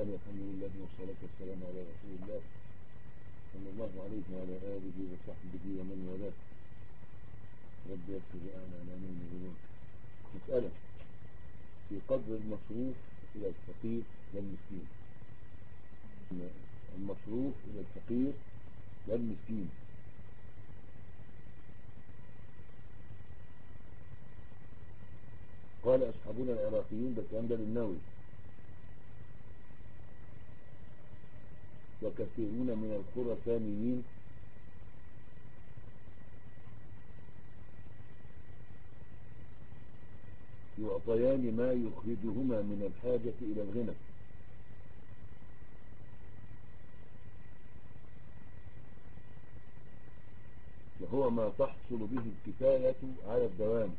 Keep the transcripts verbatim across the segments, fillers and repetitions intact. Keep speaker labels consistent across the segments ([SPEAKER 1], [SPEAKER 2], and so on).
[SPEAKER 1] الله والحمد لله والصلاة والسلام على رسول الله صلى الله عليه وعلى آله وصحبه ومن والاه. رب يغفر لنا على من يذنون. مسألة في قدر المصروف إلى الفقير والمسكين. المصروف إلى الفقير والمسكين. قال أصحابنا العراقيين بالكلام ده للنووي: وكثيرون من الخرسانيين يعطيان ما يخرجهما من الحاجة إلى الغنى، وهو ما تحصل به الكفاية على الدوام،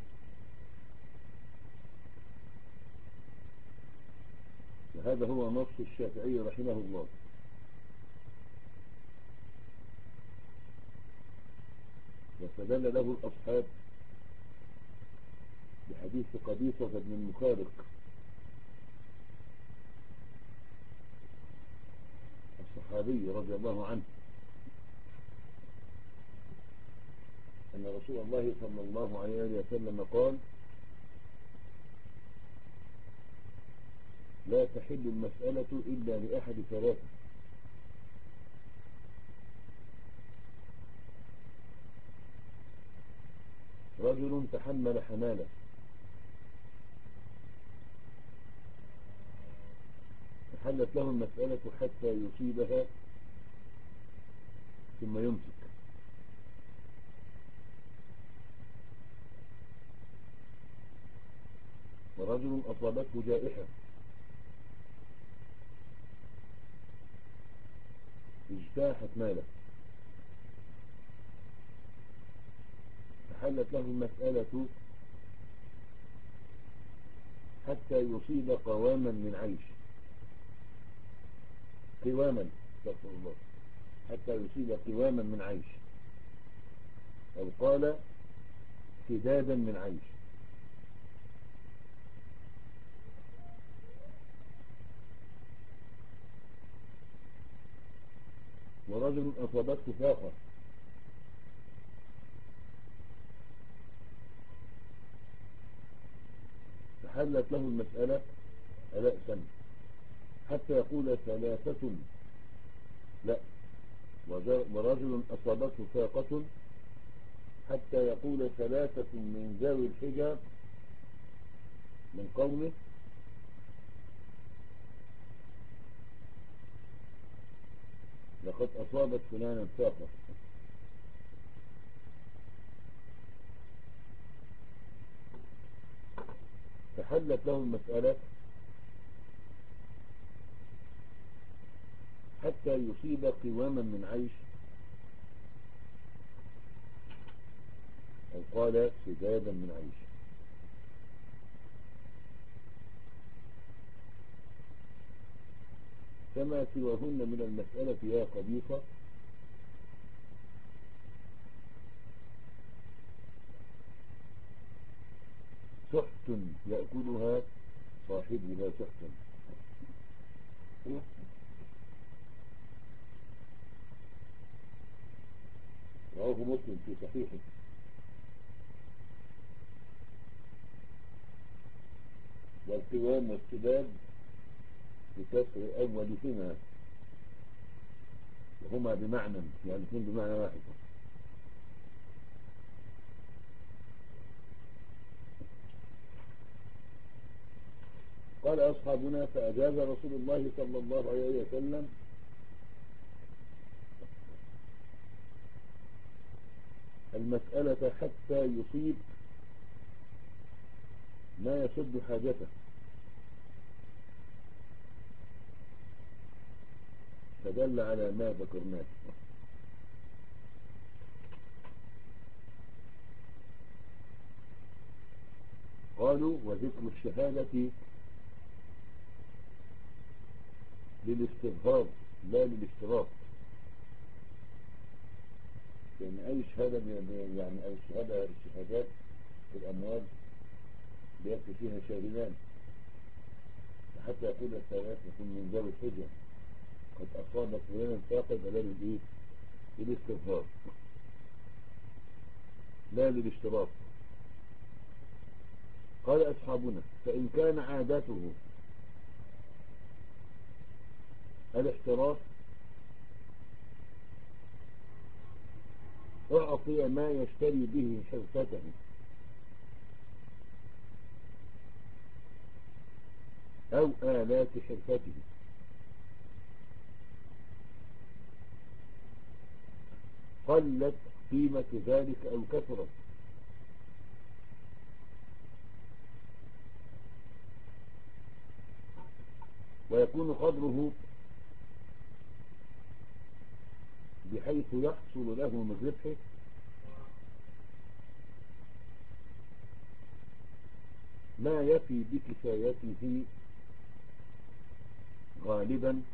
[SPEAKER 1] وهذا هو نص الشافعي رحمه الله. واستدل له الأصحاب بحديث قبيصة بن المخارق الصحابي رضي الله عنه أن رسول الله صلى الله عليه وسلم قال: لا تحل المسألة إلا لأحد ثلاثة: رجل تحمل حمالة فحلت له المسألة حتى يصيبها ثم يمسك، ورجل أصابته جائحة اجتاحت ماله فحلت له المسألة حتى يصيب قواما من عيش قواما استغفر الله حتى يصيب قواما من عيش، أو قال سدادا من عيش. ورجل أصابته فاقة فحلت له المسألة ألأسا حتى يقول ثلاثة لا، ورجل أصابته فاقة حتى يقول ثلاثة من ذوي الحجر من قومه لقد أصابت فلانا فاقة. فحلت له المسألة حتى يصيب قواما من عيش، أو قال سدادا من عيش. كما سواهن من المسألة يا قبيصة سحت يأكلها صاحبها سحتا. رواه مسلم في صحيحه. والقوام والسداد بكسر أولهما، وهما بمعنى يعني الاثنين بمعنى واحد. قال أصحابنا: فأجاز رسول الله صلى الله عليه وسلم المسألة حتى يصيب ما يسد حاجته، فدل على ما ذكرناه. قالوا: وذكر الشهادة للاستظهار لا للاشتراط، لأن أي شهادة يعني أي شهادة الشهادات في الأموال بيأتي فيها شاهدان، حتى يقول السائلات يكون من ذوي الحجة قد أصابت فلانا فاقد لا للإيه؟ للاستظهار لا للاشتراط. قال أصحابنا فإن كان عادته الاحتراف أعطي ما يشتري به حرفته أو آلات حرفته قلت قيمة ذلك أو كثرت، ويكون قدره بحيث يحصل له من ربحه ما يفي بكفايته غالبا،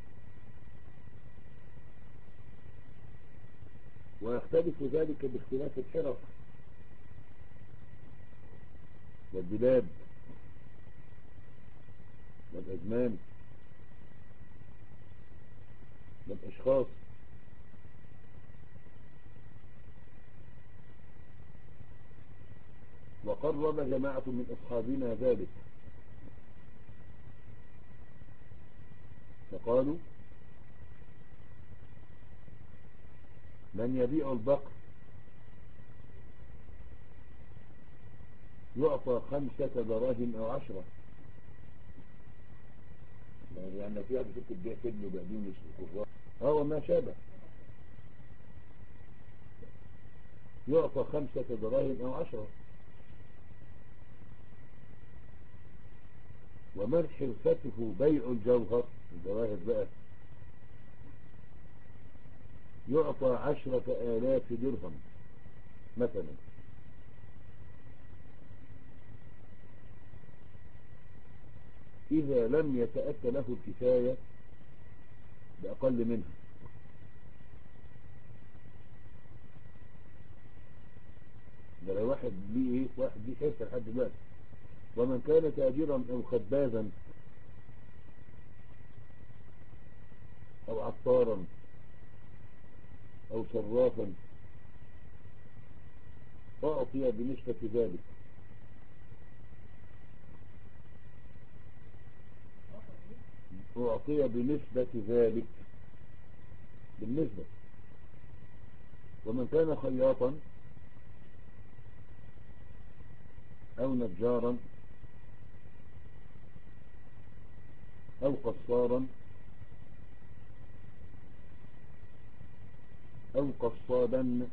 [SPEAKER 1] ويختلف ذلك باختلاف الحرف والبلاد والأزمان والأشخاص. وقرب جماعة من أصحابنا ذلك فقالوا من يبيع البقر يعطى خمسة دراهم أو عشرة، يعني لو في واحد ست تبيع كبن وبقدونس وكفار اه وما شابه يعطى خمسة دراهم أو عشرة. ومن حرفته بيع الجوهر الجواهر بقى يعطى عشرة آلاف درهم مثلا، إذا لم يتأتى له الكفاية بأقل منها. ده لو واحد ليه ايه واحد ليه حرفة لحد دلوقتي. ومن كان تاجرا أو خبازا أو عطارا أو صرافا أعطي بنسبة ذلك، أعطي بنسبة ذلك بالنسبة. ومن كان خياطا أو نجارا أو قصارا أو قصادا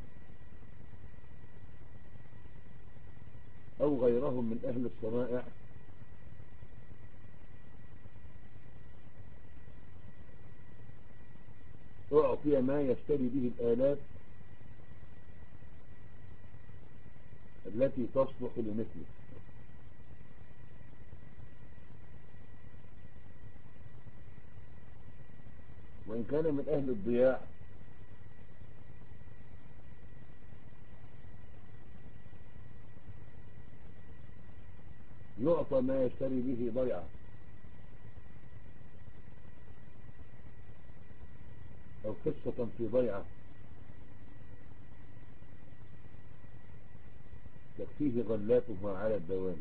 [SPEAKER 1] أو غيرهم من أهل الصنائع أعطي ما يشتري به الآلات التي تصلح لمثله. وإن كان من أهل الضياع يعطى ما يشتري به ضيعة أو قصة في ضيعة تكفيه غلاتها على الدوام.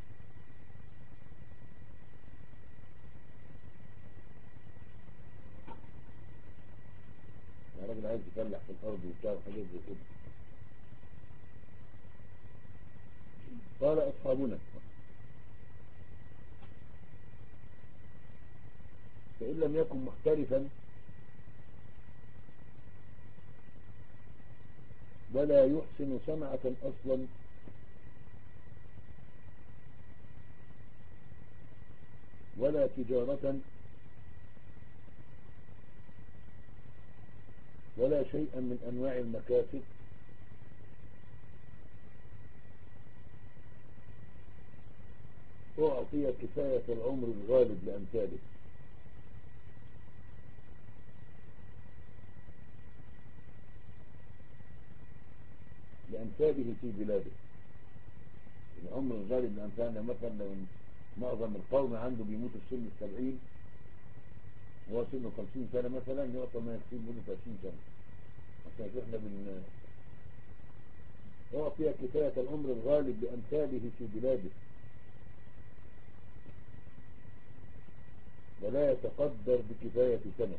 [SPEAKER 1] يا راجل عايز يفلح في الأرض وبتاع وحاجات زي كده. قال أصحابنا فإن لم يكن محترفا ولا يحسن صنعة أصلا ولا تجارة ولا شيئا من أنواع المكاسب أعطي كفاية العمر الغالب لأمثاله، لأمثاله في بلاده. العمر الغالب لأمثالنا مثلا لو معظم القوم عنده بيموت في سن السبعين، وهو سنه خمسين سنة مثلا، يعطى ما يكفيه مدة عشرين سنة. عشان كده احنا بن يعطي كفاية العمر الغالب بأمثاله في بلاده، ولا يتقدر بكفاية سنة.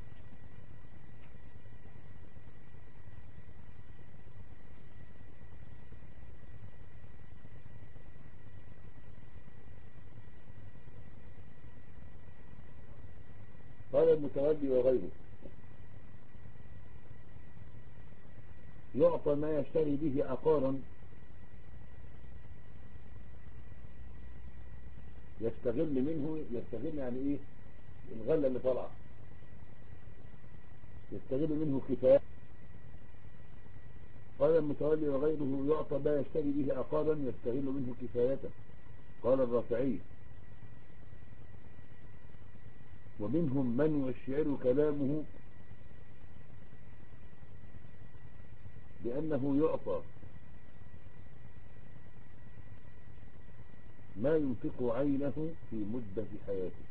[SPEAKER 1] قال المتولي وغيره يعطى ما يشتري به عقارا يستغل منه، يستغل يعني ايه؟ الغلة اللي طالعة يستغل منه كفاية. قال المتولي وغيره يعطى ما يشتري به عقارا يستغل منه كفايته. قال الرافعي ومنهم من يشعر كلامه بأنه يعطى ما ينفق عينه في مدة حياته.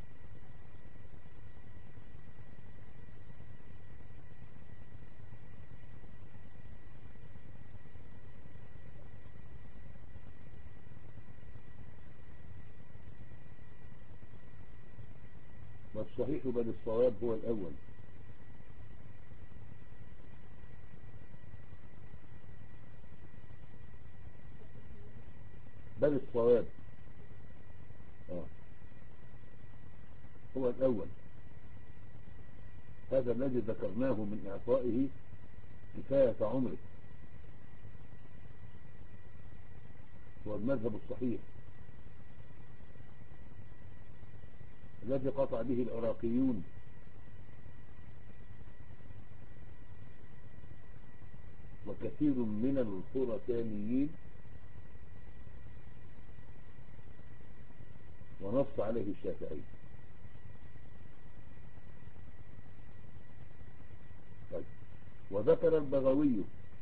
[SPEAKER 1] والصحيح بل الصواب هو الأول. بل الصواب آه. هو الأول، هذا الذي ذكرناه من إعطائه كفاية عمره هو المذهب الصحيح الذي قطع به العراقيون وكثير من الخرسانيين، ونص عليه الشافعي. طيب. وذكر البغوي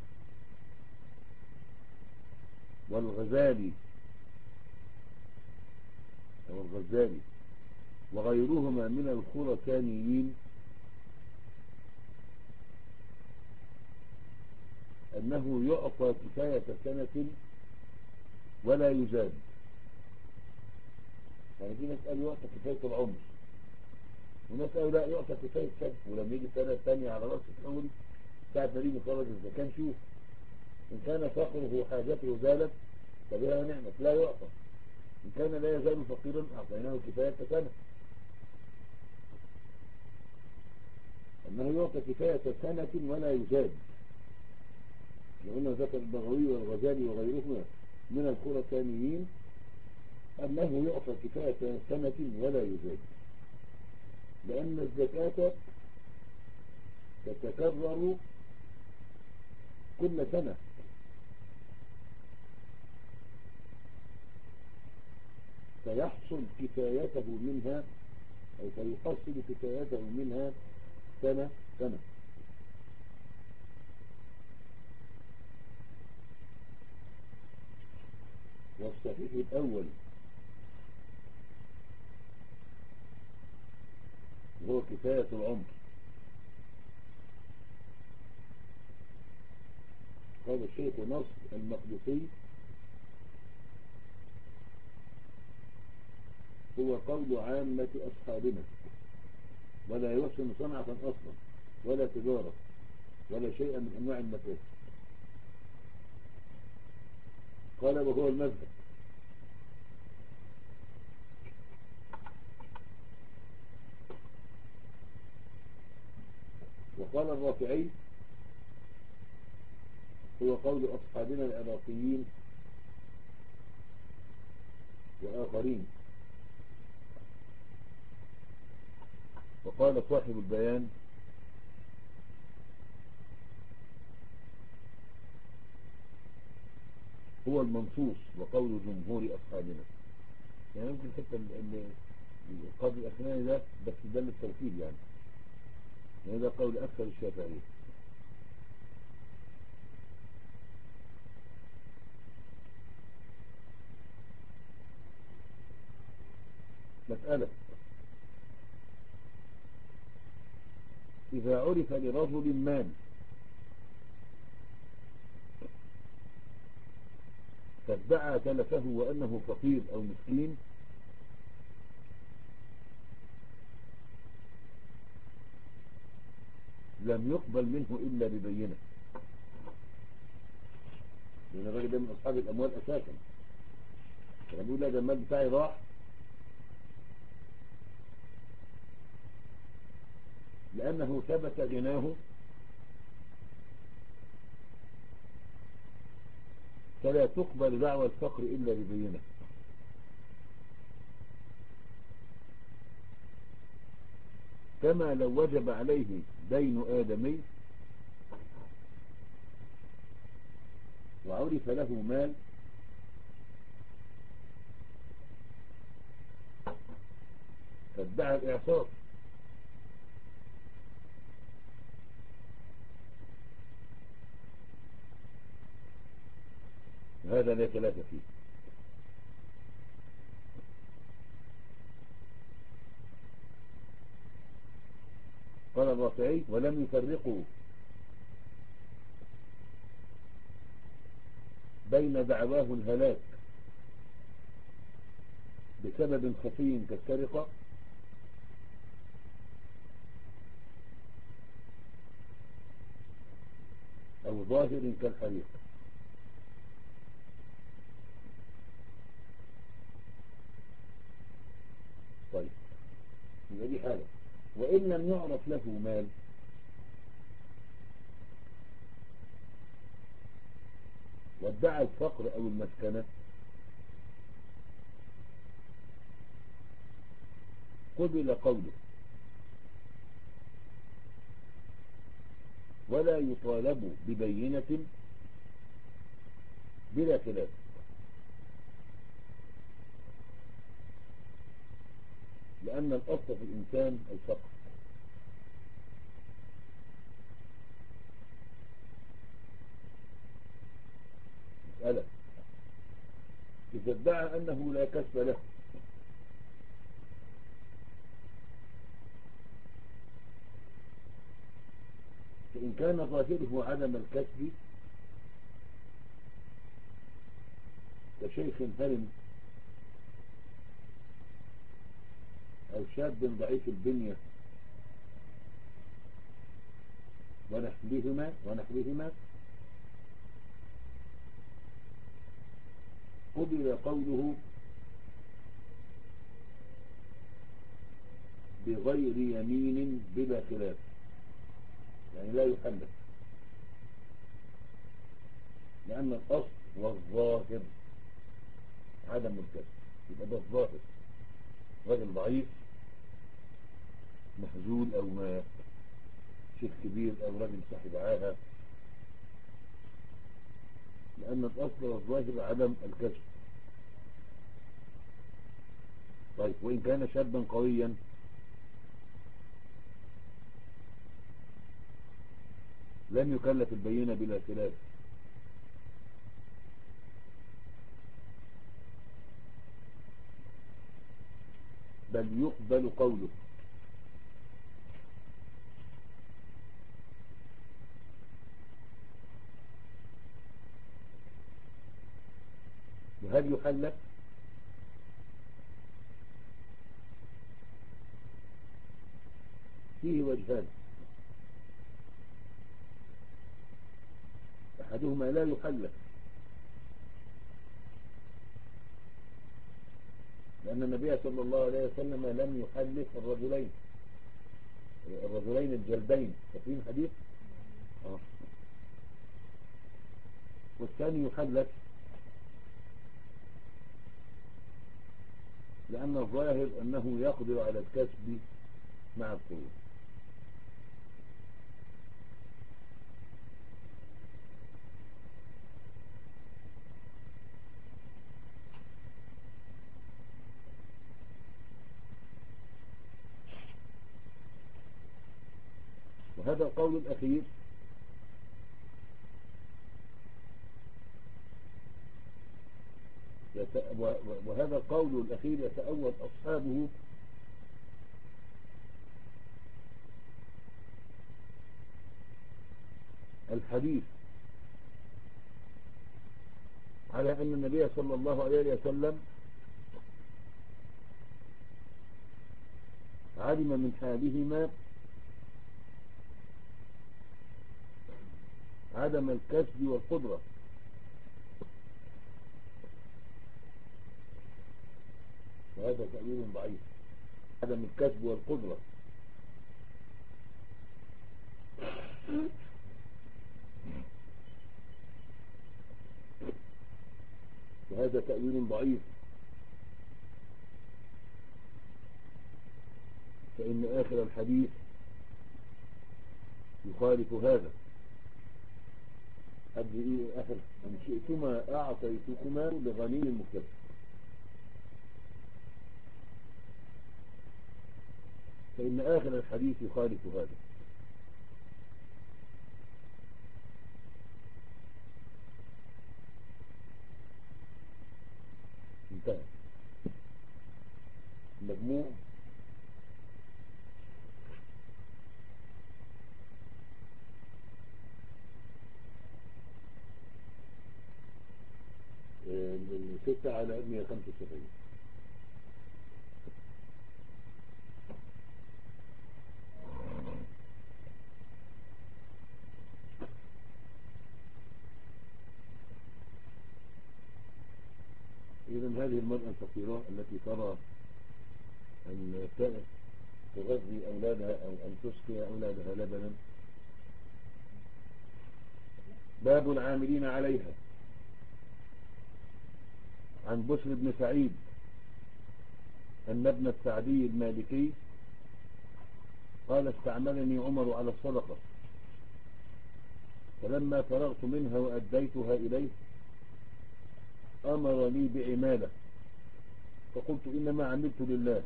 [SPEAKER 1] والغزالي أو الغزالي وغيرهما من الخرسانيين أنه يعطى كفاية سنة ولا يزاد. يعني في ناس قالوا يعطى كفاية العمر، وناس قالوا لا يعطى كفاية سنة، ولما يجي السنة الثانية على رأس الحول ساعة ما يجي خرج الزكاة نشوف إن كان فقره حاجته زالت فبها نعمة لا يعطى، إن كان لا يزال فقيرا أعطيناه كفاية سنة. أنه يعطى كفاية سنة ولا يزاد. لأنه ذكر البغوي والغزالي وغيرهما من الخرسانيين أنه يعطى كفاية سنة ولا يزاد، لأن الزكاة تتكرر كل سنة، فيحصل كفايته منها أو فيحصل كفايته منها سنة سنة. والصحيح الأول هو كفاية العمر. قال الشيخ نصر المقدسي هو قول عامة أصحابنا، ولا يحسن صنعة أصلا ولا تجارة ولا شيء من أنواع المكاسب. قال وهو المذهب. وقال الرافعي هو قول أصحابنا العراقيين وآخرين. وقال صاحب البيان هو المنصوص وقول جمهور أصحابنا. يعني يمكن حتى القاضي الأخناني ده بس ده للتوكيد، يعني يعني ده قول أكثر الشافعية. مسألة: إذا عرف لرجل مال فادعى تلفه وأنه فقير أو مسكين، لم يقبل منه إلا ببينة، لأن الراجل ده من أصحاب الأموال أساسا. فلما يقول لا ده المال بتاعي راح، لأنه ثبت غناه، فلا تقبل دعوى الفقر إلا ببينة. كما لو وجب عليه دين آدمي وعرف له مال فادعى الإعصار، هذا لا خلاف فيه. قال الرافعي: ولم يفرقوا بين دعواه الهلاك بسبب خفي كالسرقة أو ظاهر كالحريق. طيب، يبقى دي حالة. وإن لم يعرف له مال وادعى الفقر أو المسكنة قبل قوله ولا يطالب ببينة بلا خلاف، لأن الأصل في الإنسان الفقر. مسألة: إذا ادعى أنه لا كسب له فإن كان ظاهره عدم الكسب كشيخ هرم أو شاب ضعيف البنية ونحوهما ونحوهما قبل قوله بغير يمين بلا خلاف، يعني لا يحلف، لأن الأصل والظاهر عدم الكسب. يبقى ده الظاهر، راجل ضعيف مهزول أو ما شيخ كبير أو راجل صاحب عاهة، لأن الأصل والظاهر عدم الكسب. طيب، وإن كان شابا قويا لم يكلف البينة بلا خلاف، بل يقبل قوله. وهل يحلف؟ فيه وجهان: أحدهما لا يحلف، لأن النبي صلى الله عليه وسلم لم يحلف الرجلين الرجلين الجلدين، فاكرين حديث؟ آه. والثاني يحلف لأن الظاهر أنه يقدر على الكسب مع القوة. وهذا القول الأخير ويت... وهذا القول الأخير يتأول أصحابه الحديث على أن النبي صلى الله عليه وسلم علم من حالهما عدم الكسب والقدرة، وهذا تأويل ضعيف. عدم الكسب والقدرة وهذا تأويل ضعيف، فإن آخر الحديث يخالف هذا. آخر إن شئتما أعطيتكما لغني مكتسب، فإن آخر الحديث يخالف هذا. انتهى المجموع. ستة على مئة وخمسة وسبعين. إذن هذه المرأة الفقيرة التي ترى أن تغذي أولادها أو أن تسقي أولادها لبنا. باب العاملين عليها. عن بشر بن سعيد أن ابن السعدي المالكي قال استعملني عمر على الصدقة، فلما فرغت منها وأديتها إليه أمرني بعمالة، فقلت إنما عملت لله،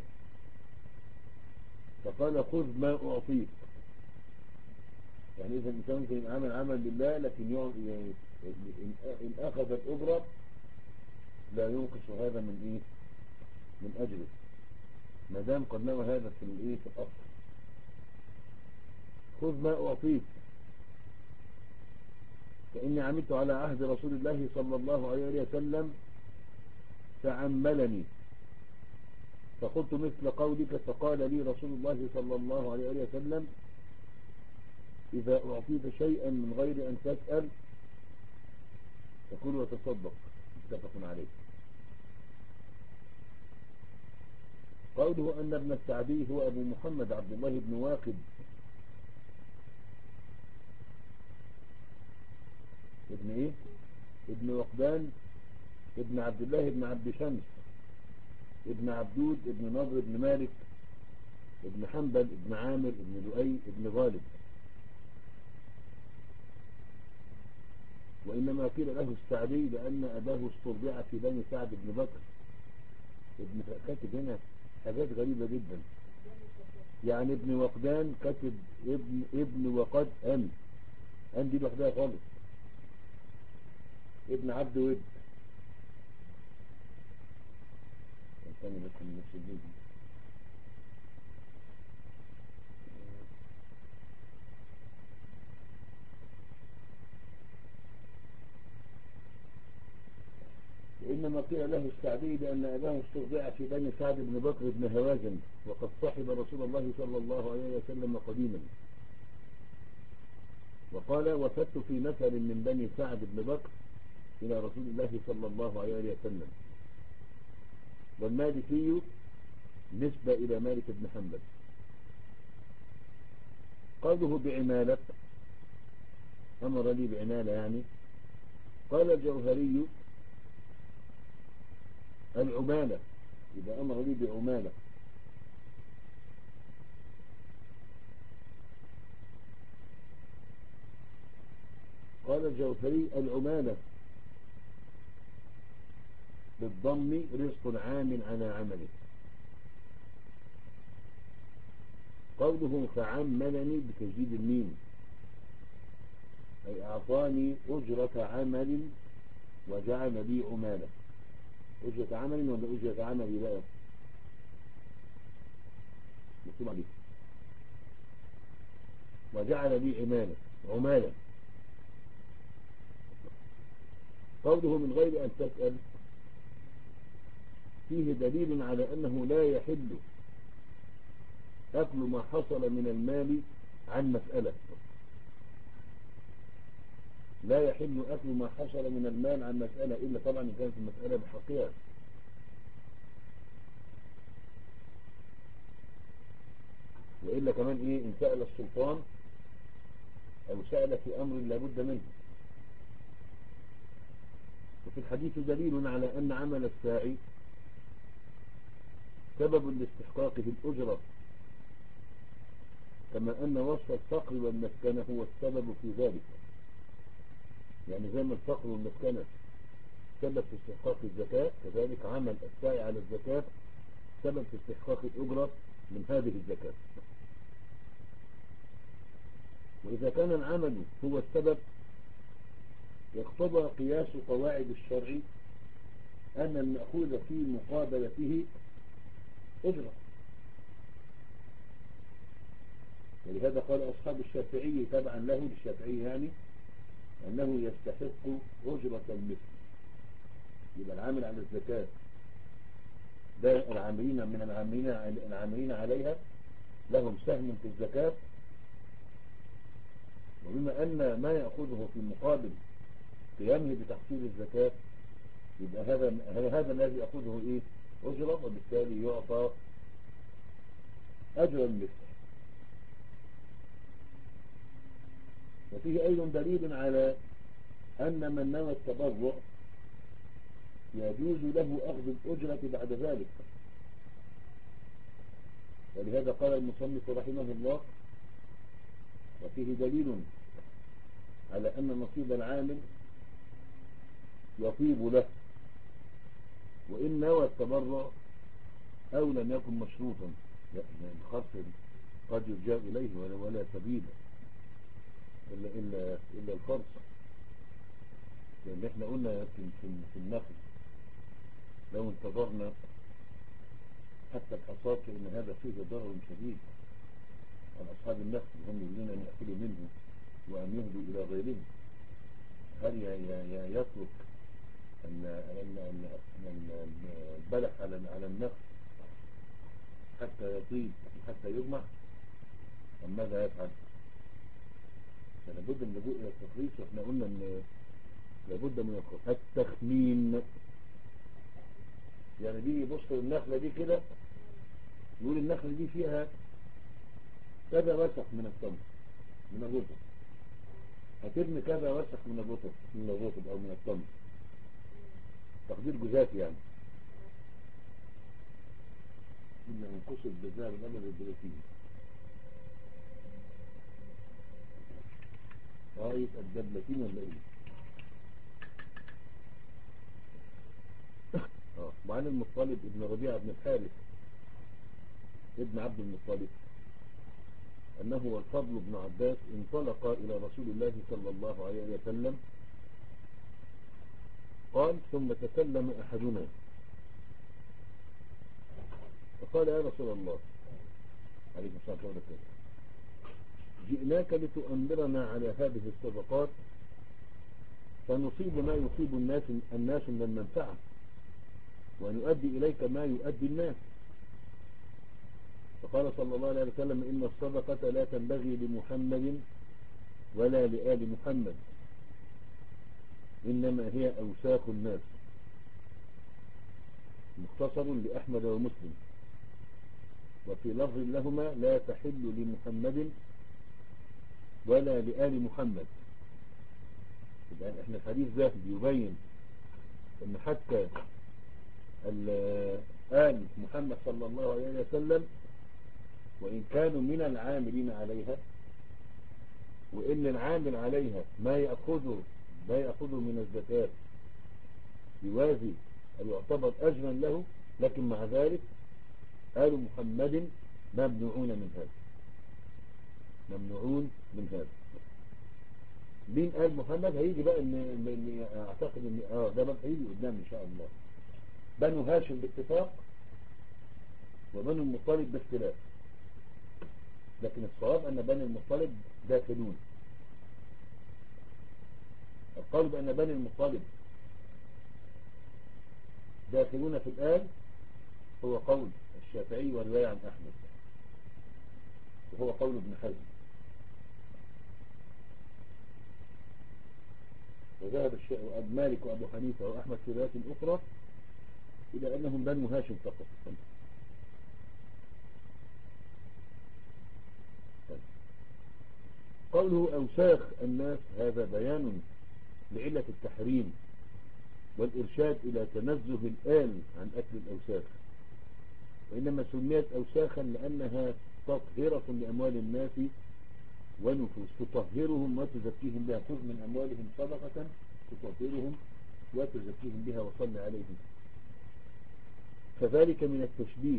[SPEAKER 1] فقال خذ ما أعطيك. يعني إذا الإنسان ممكن يعمل عمل لله، لكن يعني إن أخذ الأجرة لا ينقص هذا من إيه من أجله، ما دام قد نوى هذا في الإيه في الأصل. خذ ما أعطيك فإني عملت على عهد رسول الله صلى الله عليه وسلم فعملني، فقلت مثل قولك، فقال لي رسول الله صلى الله عليه وسلم إذا أعطيت شيئا من غير أن تسأل فكل وتصدق. متفق عليه. قوله أن ابن السعدي هو أبو محمد عبد الله بن واقد ابن إيه ابن وقدان ابن عبد الله ابن عبد شمس ابن عبدود ابن نضر ابن مالك ابن حنبل ابن عامر ابن لؤي ابن غالب. وإنما قيل له السعدي لأن أباه استرضع في بني سعد بن بكر. ابن كاتب هنا حاجات غريبة جدا، يعني ابن وقدان كاتب ابن ابن وقد أن أن دي لوحدها خالص. ابن عبد ود الثاني بس من نفس الجنس. وإنما قيل له السعدي لأن أباه استرضع في بني سعد بن بكر بن هوازن، وقد صحب رسول الله صلى الله عليه وسلم قديما. وقال وفدت في نفر من بني سعد بن بكر إلى رسول الله صلى الله عليه وسلم. والمالكي نسبة إلى مالك بن حنبل. قوله بعمالة أمر لي بعمالة يعني. قال الجوهري العمالة إذا أمر لي بعمالة. قال الجوهري العمالة بالضم رزق عام على عمله. قوله فعملني بتجديد الميم أي أعطاني أجرة عمل وجعل لي عمالة. أجرة عمل ولا أجرة عمل بقى مكتوب عليه. وجعل لي عمالة عمالة. قوله من غير أن تسأل فيه دليل على أنه لا يحل أكل ما حصل من المال عن مسألة. لا يحل أكل ما حصل من المال عن مسألة إلا طبعا إن كانت المسألة بحقها. وإلا كمان إيه إن سأل السلطان أو سأل في أمر لابد منه. وفي الحديث دليل على أن عمل الساعي سبب لاستحقاقه الأجرة، كما أن وصف الفقر والمسكنة هو السبب في ذلك. يعني زي ما الفقر والمسكنة سبب في استحقاق الزكاة، كذلك عمل الساعي على الزكاة سبب في استحقاق الأجرة من هذه الزكاة. وإذا كان العمل هو السبب يقتضى قياس قواعد الشرع أن المأخوذ في مقابلته أجرة. ولهذا قال أصحاب الشافعي تبعا له للشافعي يعني أنه يستحق أجرة المثل. يبقى العامل على الزكاة ده العاملين من العاملين العاملين عليها لهم سهم في الزكاة. وبما أن ما يأخذه في مقابل قيامه بتحصيل الزكاة يبقى هذا هذا الذي يأخذه إيه أجرة، وبالتالي يعطى أجر المثل. وفيه أيضا دليل على أن من نوى التبرع يجوز له أخذ الأجرة بعد ذلك. ولهذا قال المصنف رحمه الله وفيه دليل على أن نصيب العامل يطيب له وإن نوى التبرع أو لم يكن مشروطا. الخصم قد يرجع إليه ولا, ولا سبيل إلا, إلا, إلا الخرص. لأن احنا قلنا في, في, في النخل لو انتظرنا حتى الحصاد فإن هذا فيه ضرر شديد على أصحاب النخل، هم يريدون أن يأكلوا منه وأن يهدوا إلى غيرهم. هل يترك البلح على النخل حتى يطيب حتى يجمع أم ماذا يفعل؟ فلابد من اللجوء إلى التخليص. وإحنا قلنا أن لابد من التخمين. يعني دي يبص النخلة دي كده يقول النخلة دي فيها كذا وسخ من التمر من الرطب، هترمي كذا وسخ من الرطب من الرطب أو من التمر، تقدير جزافي يعني. إلا أن قصد بالذهب الأمر البروتين اه يبقى الدبلتين ولا ايه؟ اه وعن المطلب ابن ربيعة بن الحارث ابن عبد المطلب أنه والفضل بن عباس انطلق إلى رسول الله صلى الله عليه وسلم قال ثم تكلم أحدنا فقال يا رسول الله عليه الصلاة والسلام جئناك لتؤمرنا على هذه الصدقات فنصيب ما يصيب الناس الناس من المنفعة ونؤدي إليك ما يؤدي الناس. فقال صلى الله عليه وسلم إن الصدقة لا تنبغي لمحمد ولا لآل محمد إنما هي أوساخ الناس. مختصر لأحمد ومسلم. وفي لفظ لهما لا تحل لمحمد ولا لآل محمد. يعني احنا الحديث ده بيبين ان حتى آل محمد صلى الله عليه وسلم وإن كانوا من العاملين عليها وإن العامل عليها ما يأخذه ما يأخذه من الزكاة يوازي أو يعتبر أجرا له، لكن مع ذلك آل محمد ممنوعون من هذا ممنوعون من هذا. مين آل محمد هيجي بقى ان, إن اعتقد ان اه ده بقى هيجي قدام ان شاء الله. بنو هاشم باتفاق وبنو المطلب باختلاف، لكن الصواب أن بني المطلب داخلون. القول بأن بني المطلب داخلون في الآل هو قول الشافعي والرواية عن أحمد، وهو قول ابن حزم. وذهب مالك وأبو حنيفة وأحمد في روايات أخرى إلى أنهم بنو هاشم فقط. قوله أوساخ الناس هذا بيان لعلة التحريم والإرشاد إلى تنزه الآل عن أكل الأوساخ، وإنما سميت أوساخا لأنها تطهرة لأموال الناس ونفوس، تطهرهم وتزكيهم بها. خذ من أموالهم صدقة تطهرهم وتزكيهم بها وصل عليهم. فذلك من التشبيه،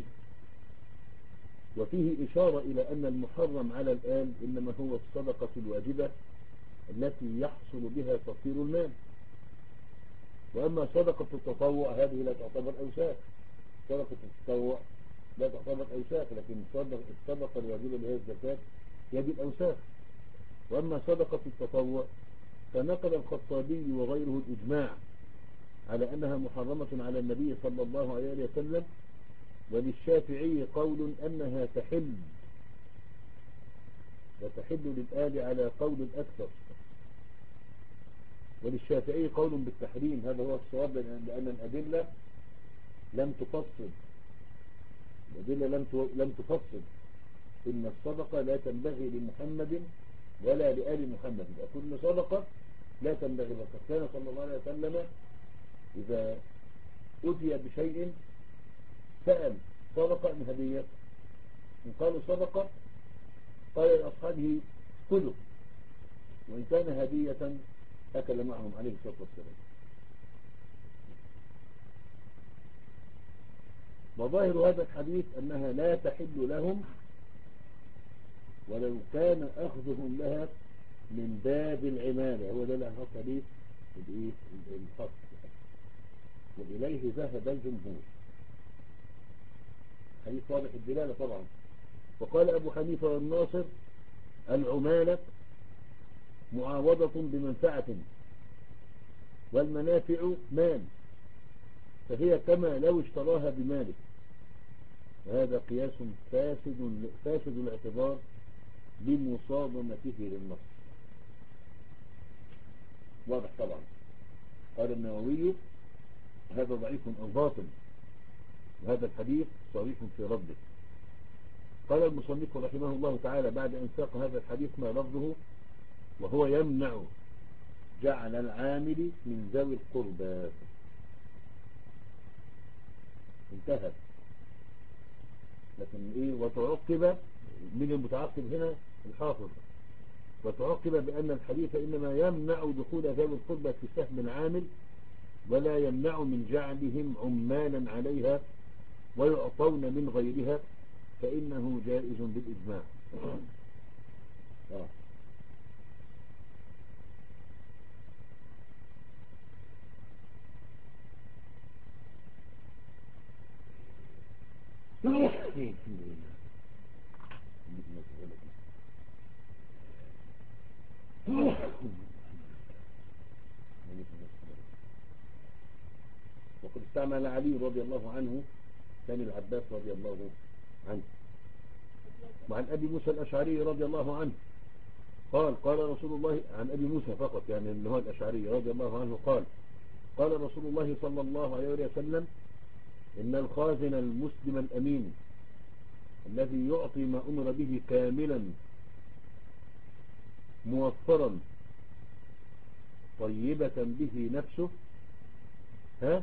[SPEAKER 1] وفيه إشارة إلى أن المحرم على الآل إنما هو الصدقة الواجبة التي يحصل بها تطهير المال. وأما صدقة التطوع هذه لا تعتبر أوساخ، صدقة التطوع لا تعتبر أوساخ، لكن الصدقة الواجبة اللي هي الزكاة هي دي الأوساخ. وأما صدقة التطوع فنقل الخطابي وغيره الإجماع على أنها محرمة على النبي صلى الله عليه وسلم، وللشافعي قول أنها تحل وتحل للآل على قول الأكثر، وللشافعي قول بالتحريم. هذا هو الصواب، لأن الأدلة لم تفصل الأدلة لم لم تفصل إن الصدقة لا تنبغي لمحمد ولا لآل محمد، كل صدقة لا تنبغي. وقد كان صلى الله عليه وسلم إذا أتي بشيء سأل صدقة أم هدية، إن قالوا صدقة قال لأصحابه كلوا، وإن كان هدية أكل معهم عليه الصلاة والسلام. وظاهر هذا الحديث أنها لا تحل لهم ولو كان أخذهم لها من باب العمالة. هو ده اللي هنحط عليه الخط، وإليه ذهب الجمهور. حديث واضح الدلالة طبعا. وقال أبو حنيفة والناصر العمالة معاوضة بمنفعة، والمنافع مال، فهي كما لو اشتراها بماله. وهذا قياس فاسد فاسد الاعتبار لمصادمته للنص. واضح طبعا. قال النووي هذا ضعيف أو باطل، وهذا الحديث صريح في رده. قال المصنف رحمه الله تعالى بعد أن ساق هذا الحديث ما لفظه: وهو يمنع جعل العامل من ذوي القربى. انتهت. لكن ايه؟ وتعقب من المتعقب هنا الحافظ، وتعقب بأن الحديث إنما يمنع دخول ذوي القربى في سهم العامل، ولا يمنع من جعلهم عمالا عليها ويعطون من غيرها، فإنه جائز بالإجماع. آه. وقد استعمل علي رضي الله عنه كان العباس رضي الله عنه. وعن أبي موسى الأشعري رضي الله عنه قال قال رسول الله، عن أبي موسى فقط يعني اللي هو الأشعري رضي الله عنه قال قال رسول الله صلى الله عليه وسلم: إن الخازن المسلم الأمين الذي يعطي ما أمر به كاملا موفرا طيبة به نفسه ها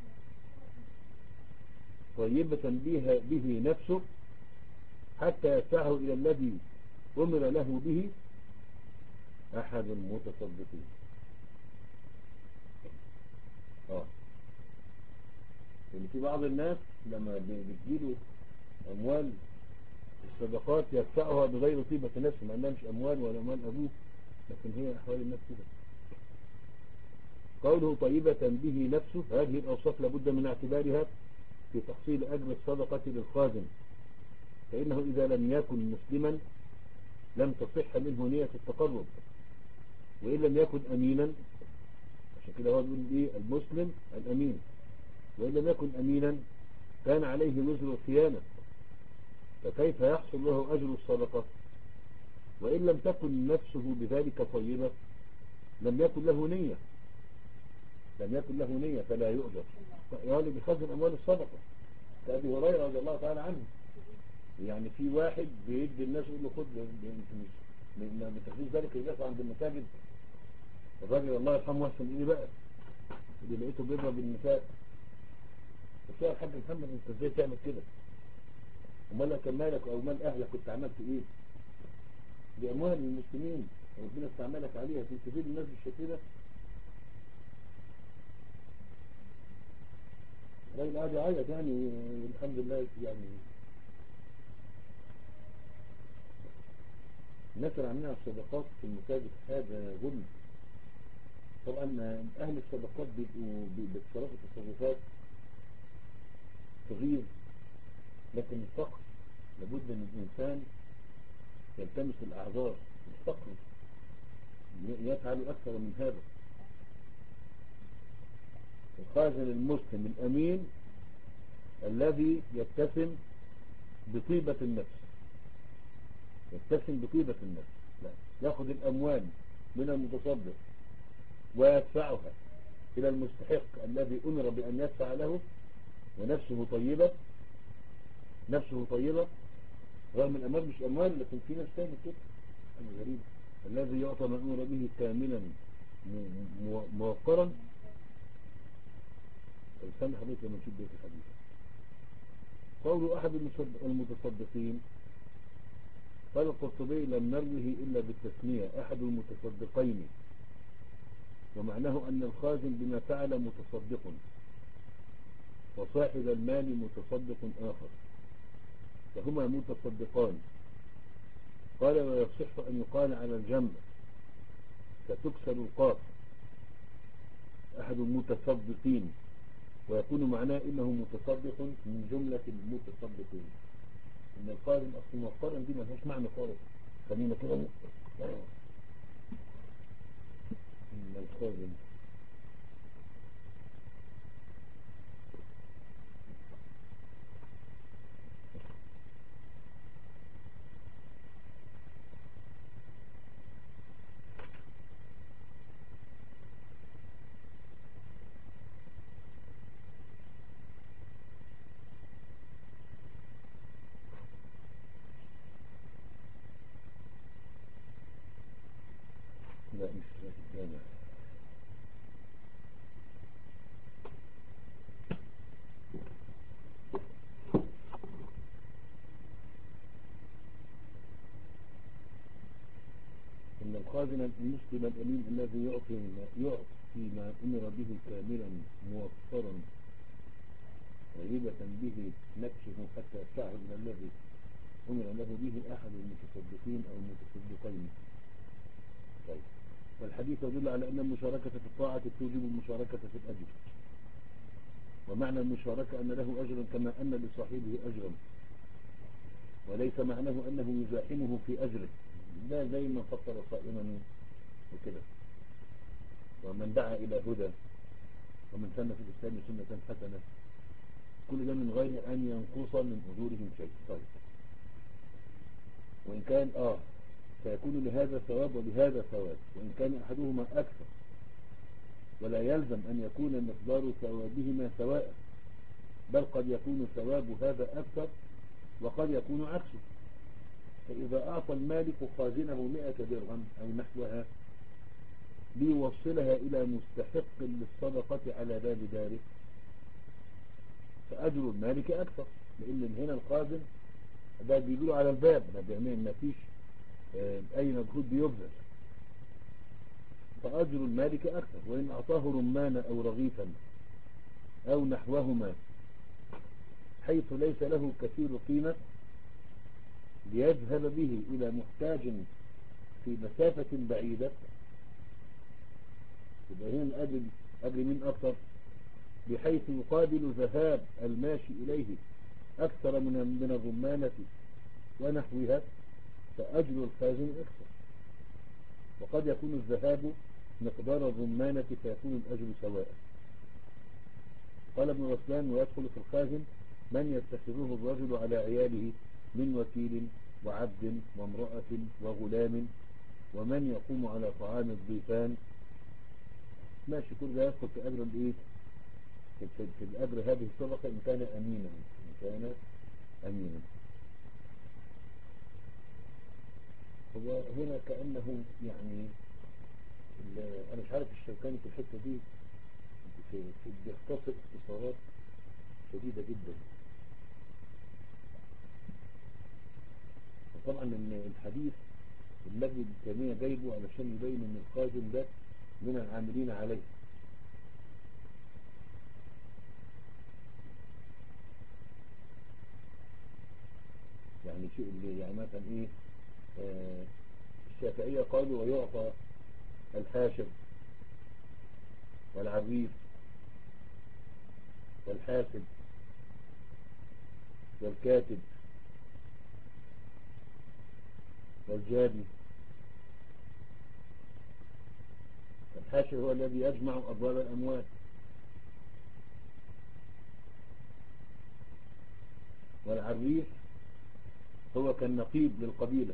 [SPEAKER 1] طيبة بها به نفسه حتى يدفعه إلى الذي أمر له به أحد المتصدقين. اه يعني في بعض الناس لما بتجيله أموال الصدقات يدفعها بغير طيبة نفسه، ما عندهمش أموال ولا أموال أبوه، لكن هي أحوال الناس كده. قوله طيبة به نفسه، هذه الأوصاف لابد من اعتبارها في تحصيل أجر الصدقة للخازن، فإنه إذا لم يكن مسلما لم تصح منه نية التقرب، وإن لم يكن أمينا، عشان كده هو بيقول إيه المسلم الأمين، وإن لم يكن أمينا كان عليه وزر الخيانة، فكيف يحصل له أجر الصدقة؟ وإن لم تكن نفسه بذلك طيبة لم يكن له نية لم يكن له نية فلا يؤجر، يعني بخزن أموال الصدقة كأبي هريرة رضي الله تعالى عنه. يعني في واحد بيدي الناس يقول له خد، ما بتخليش ذلك يدافع عند المساجد. الراجل الله يرحمه احسن ايه بقى اللي لقيته بيضرب النساء، قلت له يا الحاج محمد انت ازاي تعمل كده؟ امال لو كان مالك او مال اهلك كنت عملت ايه؟ دي اموال المسلمين ربنا استعملك عليها تستفيد الناس بالشكل ده. الراجل قاعد يعيط يعني الحمد لله. يعني الناس اللي عاملين الصدقات في المساجد هذا ظلم. طبعا اهل الصدقات بيبقوا بيتصرفوا تصرفات تغيظ، لكن الفقر لابد ان الانسان يلتمس الاعذار. الفقر يفعل اكثر من هذا. الخازن المسلم الامين الذي يتسم بطيبة النفس، يتسم بطيبة النفس، لا يأخذ الاموال من المتصدق ويدفعها الى المستحق الذي امر بان يدفع له، ونفسه طيبة، نفسه طيبة رغم الاموال مش اموال، لكن في ناس تاني كده انا غريب. الذي يعطى ما امر به كاملا موقرا. الإنسان حديث لما نشوف بيت الحديث. قول أحد المتصدقين قال القرطبي لم نروه إلا بالتسمية أحد المتصدقين، ومعناه أن الخازن بما فعل متصدق، وصاحب المال متصدق آخر، فهما متصدقان. قال ويصح أن يقال على الجمع فتكسر القاف أحد المتصدقين، ويكون معناه إنه متصدق من جملة المتصدقين. إن القارن أصلا والقارن دي ملهاش معنى خالص. خلينا كده إن القارن لا مش الجامع. إن الخازن المسلم الأمين الذي يعطي ما, يعطي ما أمر به كاملا موفرا غريبة به نفسه حتى يدفعه إلى الذي أمر له به أحد المتصدقين أو المتصدقين. طيب، والحديث يدل على أن المشاركة في الطاعة توجب المشاركة في الأجر، ومعنى المشاركة أن له أجرا كما أن لصاحبه أجرا، وليس معناه أنه يزاحمه في أجره، لا زي من فطر صائما وكده، ومن دعا إلى هدى، ومن سن في الإسلام سنة حسنة، كل ده من غير أن ينقص من أجورهم شيء. طيب، وإن كان آه فيكون لهذا ثواب ولهذا ثواب، وإن كان أحدهما أكثر، ولا يلزم أن يكون مقدار ثوابهما سواء، بل قد يكون ثواب هذا أكثر وقد يكون عكسه. فإذا أعطى المالك خازنه مئة درهم أو نحوها ليوصلها إلى مستحق للصدقة على باب داره، فأجر المالك أكثر، لأن هنا الخازن ده بيقولوا على الباب، ما بيعمل ما فيش أي مجهود بيبذل، فأجر المالك أكثر. وإن أعطاه رمانا أو رغيفا أو نحوهما حيث ليس له كثير قيمة ليذهب به إلى محتاج في مسافة بعيدة، يبقى هنا الأجر أجر مين أكثر؟ بحيث يقابل ذهاب الماشي إليه أكثر من من الرمانة ونحوها، فأجر الخازن أكثر. وقد يكون الذهاب مقدار الرمانة فيكون الأجر سواء. قال ابن رسلان: ويدخل في الخازن من يتخذه الرجل على عياله من وكيل وعبد وامرأة وغلام ومن يقوم على طعام الضيفان. ماشي، كل ده يدخل في أجر الإيه؟ في, في, في الأجر هذه الصدقة إن كان أمينا إن كان أمينا. هو هنا كأنه يعني أنا مش عارف الشوكاني في الحتة دي في, في بيختصر اختصارات شديدة جدا. وطبعا الحديث الذي ابن تيمية جايبه علشان يبين ان الخازن ده من العاملين عليه. يعني شيء اللي يعني مثلا ايه آه الشافعية قالوا: ويعطى الحاشر والعريف والحاسب والكاتب والجابي. الحاشر هو الذي يجمع أبواب الأموال، والعريف هو كالنقيب للقبيلة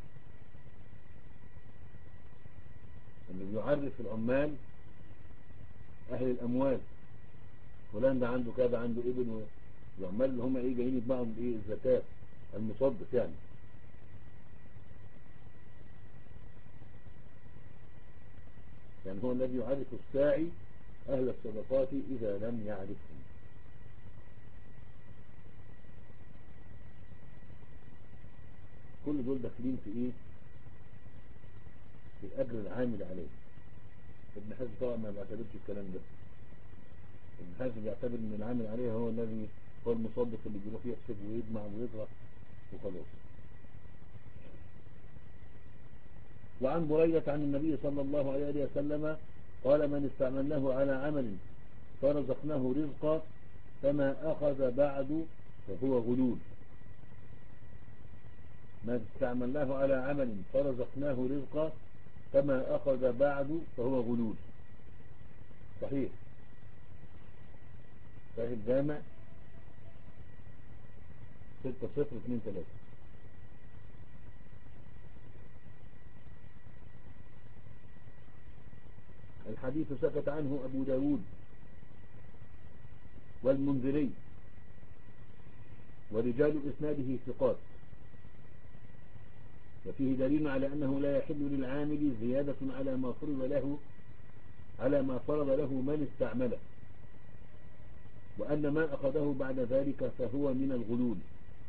[SPEAKER 1] اللي يعرف العمال أهل الأموال، فلان ده عنده كذا، عنده ابن، والعمال اللي هم ايه جايين يتبعوا ايه الزكاة، المصدق يعني. يعني هو الذي يعرف الساعي أهل الصدقات إذا لم يعرفهم. كل دول داخلين في ايه؟ في الأجر العامل عليه. ابن حزم طبعا ما بيعتبرش الكلام ده. ابن حزم بيعتبر ان العامل عليه هو الذي هو المصدق اللي بيروح يحسب ويجمع ويطرح وخلاص. وعن بريدة عن النبي صلى الله عليه وسلم قال: من استعملناه على عمل فرزقناه رزقا فما أخذ بعد فهو غلول. من استعملناه على عمل فرزقناه رزقا فما أخذ بعد فهو غلول. صحيح. صحيح الجامع ستة صفر اثنين ثلاثة. الحديث سكت عنه أبو داود والمنذري ورجال إسناده ثقات، وفيه دليل على أنه لا يحل للعامل زيادة على ما فرض له على ما فرض له من استعمله، وأن ما أخذه بعد ذلك فهو من الغلول.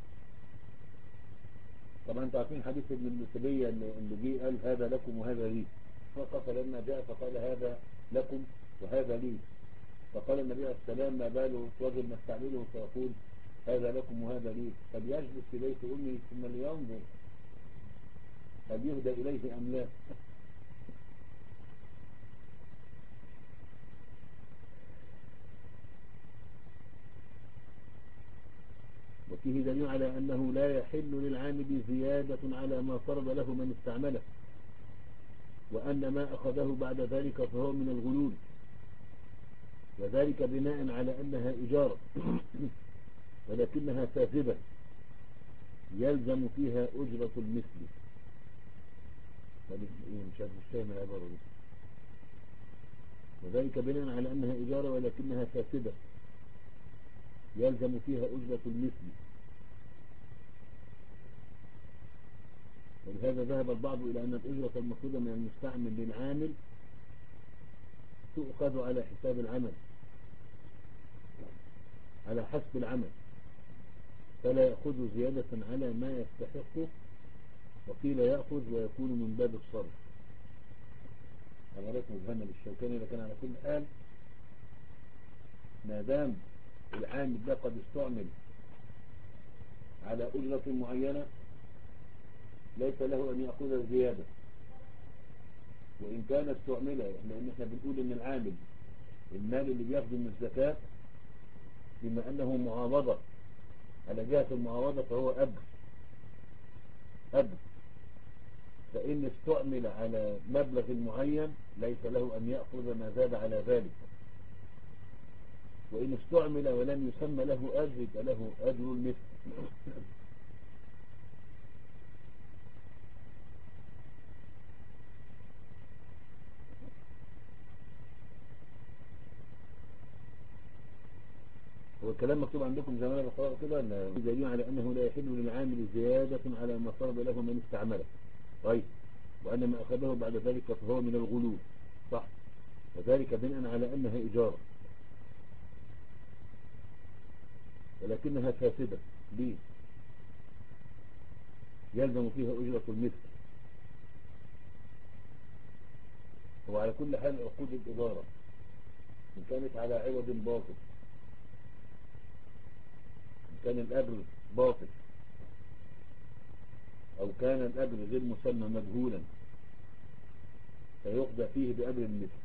[SPEAKER 1] طبعا انتوا عارفين حديث ابن المسيبية اللي جه قال: هذا لكم وهذا لي. فقط لما جاء فقال: هذا لكم وهذا لي. فقال النبي عليه السلام: ما بال رجل نستعمله فيقول: هذا لكم وهذا لي، فليجلس في بيت أمه ثم لينظر هل يهدى إليه أم لا. وفيه دليل على أنه لا يحل للعامل زيادة على ما فرض له من استعمله، وأن ما أخذه بعد ذلك فهو من الغلول، وذلك بناء على أنها إجارة ولكنها فاسدة يلزم فيها أجرة المثل. مش فاهم العبارة دي. وذلك بناء على أنها إجارة ولكنها فاسدة يلزم فيها أجرة المثل. ولهذا ذهب البعض إلى أن الأجرة المفروضة من المستعمل للعامل تؤخذ على حساب العمل، على حسب العمل، فلا يأخذ زيادة على ما يستحقه، وقيل يأخذ ويكون من باب الصرف. عبارات مبهمة للشوكاني، لكن على كل حال ما دام العامل ده قد استعمل على أجرة معينة ليس له أن يأخذ الزيادة، وإن كان استعملها، لأن احنا بنقول إن العامل المال اللي بياخده من الزكاة بما أنه معاوضة على جهة المعاوضة فهو أجر أجر فإن استعمل على مبلغ معين ليس له أن يأخذ ما زاد على ذلك، وإن استعمل ولم يسمى له أجر يبقى له أجر المثل. هو الكلام مكتوب عندكم زي ما انا بقرأه كده، دليل على أنه لا يحل للعامل زيادة على ما فرض له من استعمله. طيب، وأن ما أخذه بعد ذلك فهو من الغلول، صح، وذلك بناء على أنها إجارة ولكنها فاسدة. ليه؟ يلزم فيها أجرة المثل. وعلى كل حال عقود الإدارة إن كانت على عوض باطل، إن كان الأجر باطل أو كان الأجر غير مسمى مجهولا فيقضى فيه بأجر المثل.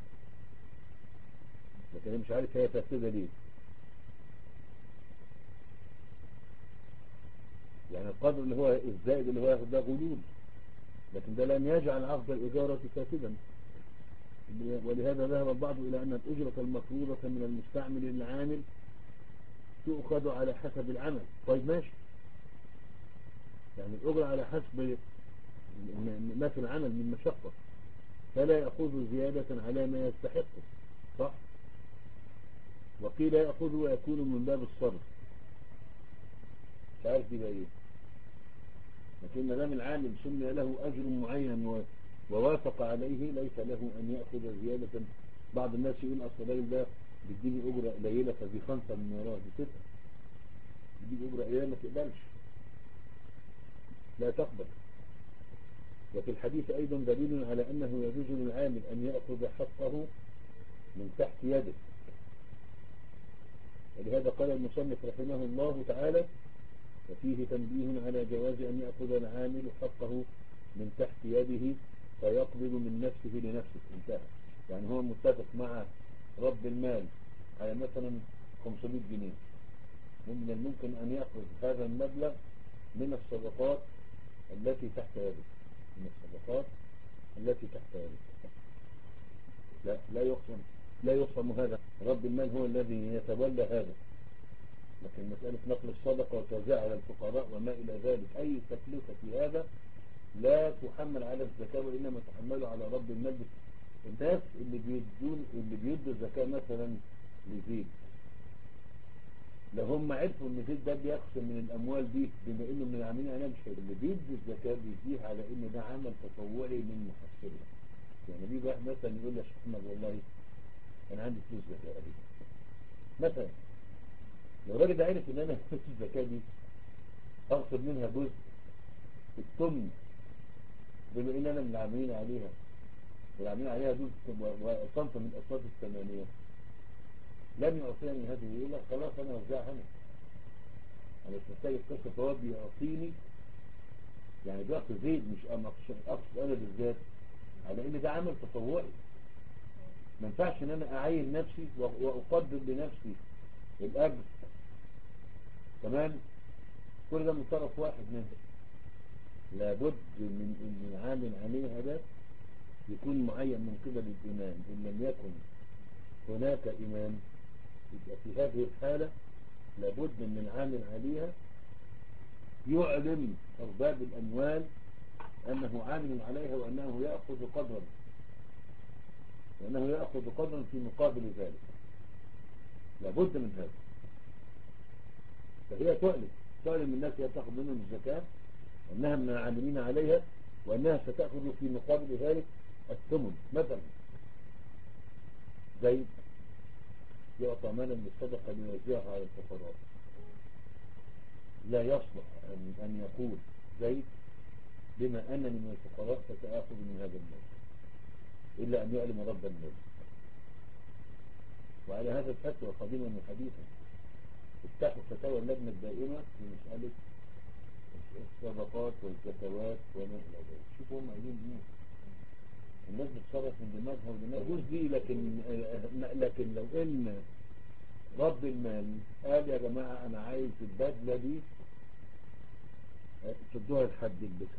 [SPEAKER 1] لكن مش عارف هي فاسدة ليه. يعني القدر اللي هو الزائد اللي هو ياخد ده غلول، لكن ده لن يجعل عقد الإجارة فاسدا. ولهذا ذهب البعض إلى أن الأجرة المفروضة من المستعمل للعامل تؤخذ على حسب العمل. طيب ماشي، يعني الأجرة على حسب ما في العمل من مشقة، فلا يأخذ زيادة على ما يستحقه، صح. وقيل يأخذ ويكون من باب الصرف، مش عارف دي بقى ايه. لكن ما دام العامل سمي له أجر معين ووافق عليه ليس له أن يأخذ زيادة. بعض الناس يقول أصل الراجل ده بيديني أجرة قليلة فدي خمسة من وراه دي ستة، بيديني أجرة قليلة ما تقبلش، لا تقبل. وفي الحديث أيضا دليل على أنه يجوز للعامل أن يأخذ حقه من تحت يده. ولهذا قال المصنف رحمه الله تعالى: وفيه تنبيه على جواز أن يأخذ العامل حقه من تحت يده فيقبض من نفسه لنفسه. انتهى. يعني هو متفق مع رب المال على مثلا خمسمائة جنيه، ومن الممكن أن يأخذ هذا المبلغ من الصدقات التي تحت يده، من الصدقات التي تحت يده. لا لا يقسم لا يقسم هذا، رب المال هو الذي يتولى هذا. لكن مسألة نقل الصدقة وتوزيعها على الفقراء وما إلى ذلك أي تكلفة في هذا لا تحمل على الزكاة، وإنما تحمل على رب المال. الناس اللي بيدون اللي بيدوا الزكاة مثلا لزيد، لو هم عرفوا ان زيد ده بيقسم من الأموال دي بما إنه من العاملين عليها، مش هيبقى اللي بيدي الزكاة بيديها على إن ده عمل تطوعي من محصلها. يعني بيجي واحد مثلا يقول لي يا شيخ محمد والله أنا عندي فلوس زكاة أهي مثلا، لو الراجل ده عرف ان انا فلوس الزكاة دي اغصب منها جزء الثمن بما ان انا من العاملين عليها، والعاملين عليها دول صنف من اصناف الثمانية، لم يعطيني هذه، يقول لك خلاص انا اوزعها انا انا مش محتاج القصة، فهو بيعطيني يعني بيعطي زيد، مش اقصد انا بالذات على ان ده عمل تطوعي. ما ينفعش ان انا اعين نفسي واقدر لنفسي الاجر كمان، كل ده من طرف واحد منه. لابد من ان العامل عليها ده يكون معين من قبل الامام. ان لم يكن هناك امام يبقى في هذه الحالة لابد من العامل عليها يعلم ارباب الاموال انه عامل عليها وانه يأخذ قدرا وانه يأخذ قدرا في مقابل ذلك. لابد من هذا. فهي تعلم تعلم الناس هي تأخذ منهم الزكاة أنها من العاملين عليها، وأنها ستأخذ في مقابل ذلك الثمن. مثلا زيد يعطى مالا للصدقة ليوزعها على الفقراء، لا يصلح أن, أن يقول زيد بما أنني من الفقراء فسأخذ من هذا المال، إلا أن يعلم رب المال. وعلى هذا الفتوى قديما وحديثا افتحوا فتاوى اللجنة الدائمة في مسألة الصدقات والزكوات وما إلى ذلك. شوفوا هم قايلين ايه، الناس بتصرف من دماغها ودماغها يجوز دي، لكن لكن لو ان رب المال قال يا جماعة انا عايز البدلة دي تدوها لحد يلبسها،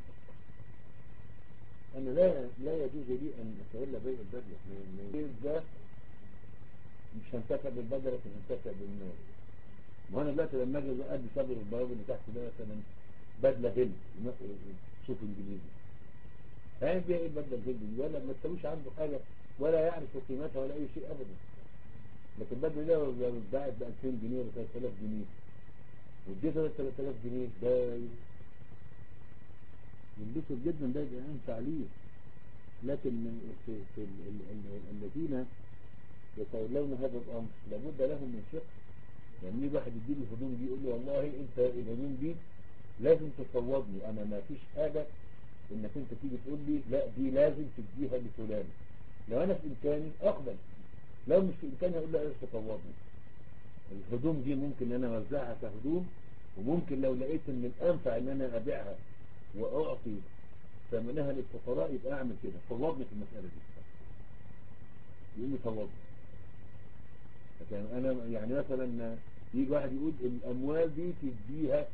[SPEAKER 1] انا لا لا يجوز لي ان اتولى بيع البدلة. من ده مش هنتفع بالبدلة لكن هنتفع بالمال. وانا دلوقتي لما اجي ادي صبر البياض اللي تحت ده مثلا بدلة هند صوت انجليزي، هيعمل بيها ايه البدلة الهند دي؟ ولا ما تسويش عنده حاجة ولا يعرف قيمتها ولا اي شيء ابدا. لكن البدلة ده لو باعت ب ألفين جنيه ولا ثلاثة آلاف جنيه واديته ثلاثة آلاف جنيه ده ينبسط جدا، ده يبقى انفع ليه. لكن في, في ال ال ال الذين يتولون هذا الامر لابد لهم من فقه. يعني يجي واحد يديله الهدوم دي يقول له والله انت الهدوم دي لازم تفوضني، انا ما فيش حاجة انك انت تيجي تقول لي لا دي لازم تديها لفلان. لو انا في امكاني اقبل، لو مش في امكاني اقول له لازم تفوضني. الهدوم دي ممكن ان انا اوزعها كهدوم، وممكن لو لقيت ان الانفع ان انا ابيعها واعطي ثمنها للفقراء يبقى اعمل كده، فوضني في المسألة دي. يقول لي فوضني. لكن انا يعني مثلا يجي واحد يقول الاموال دي تديها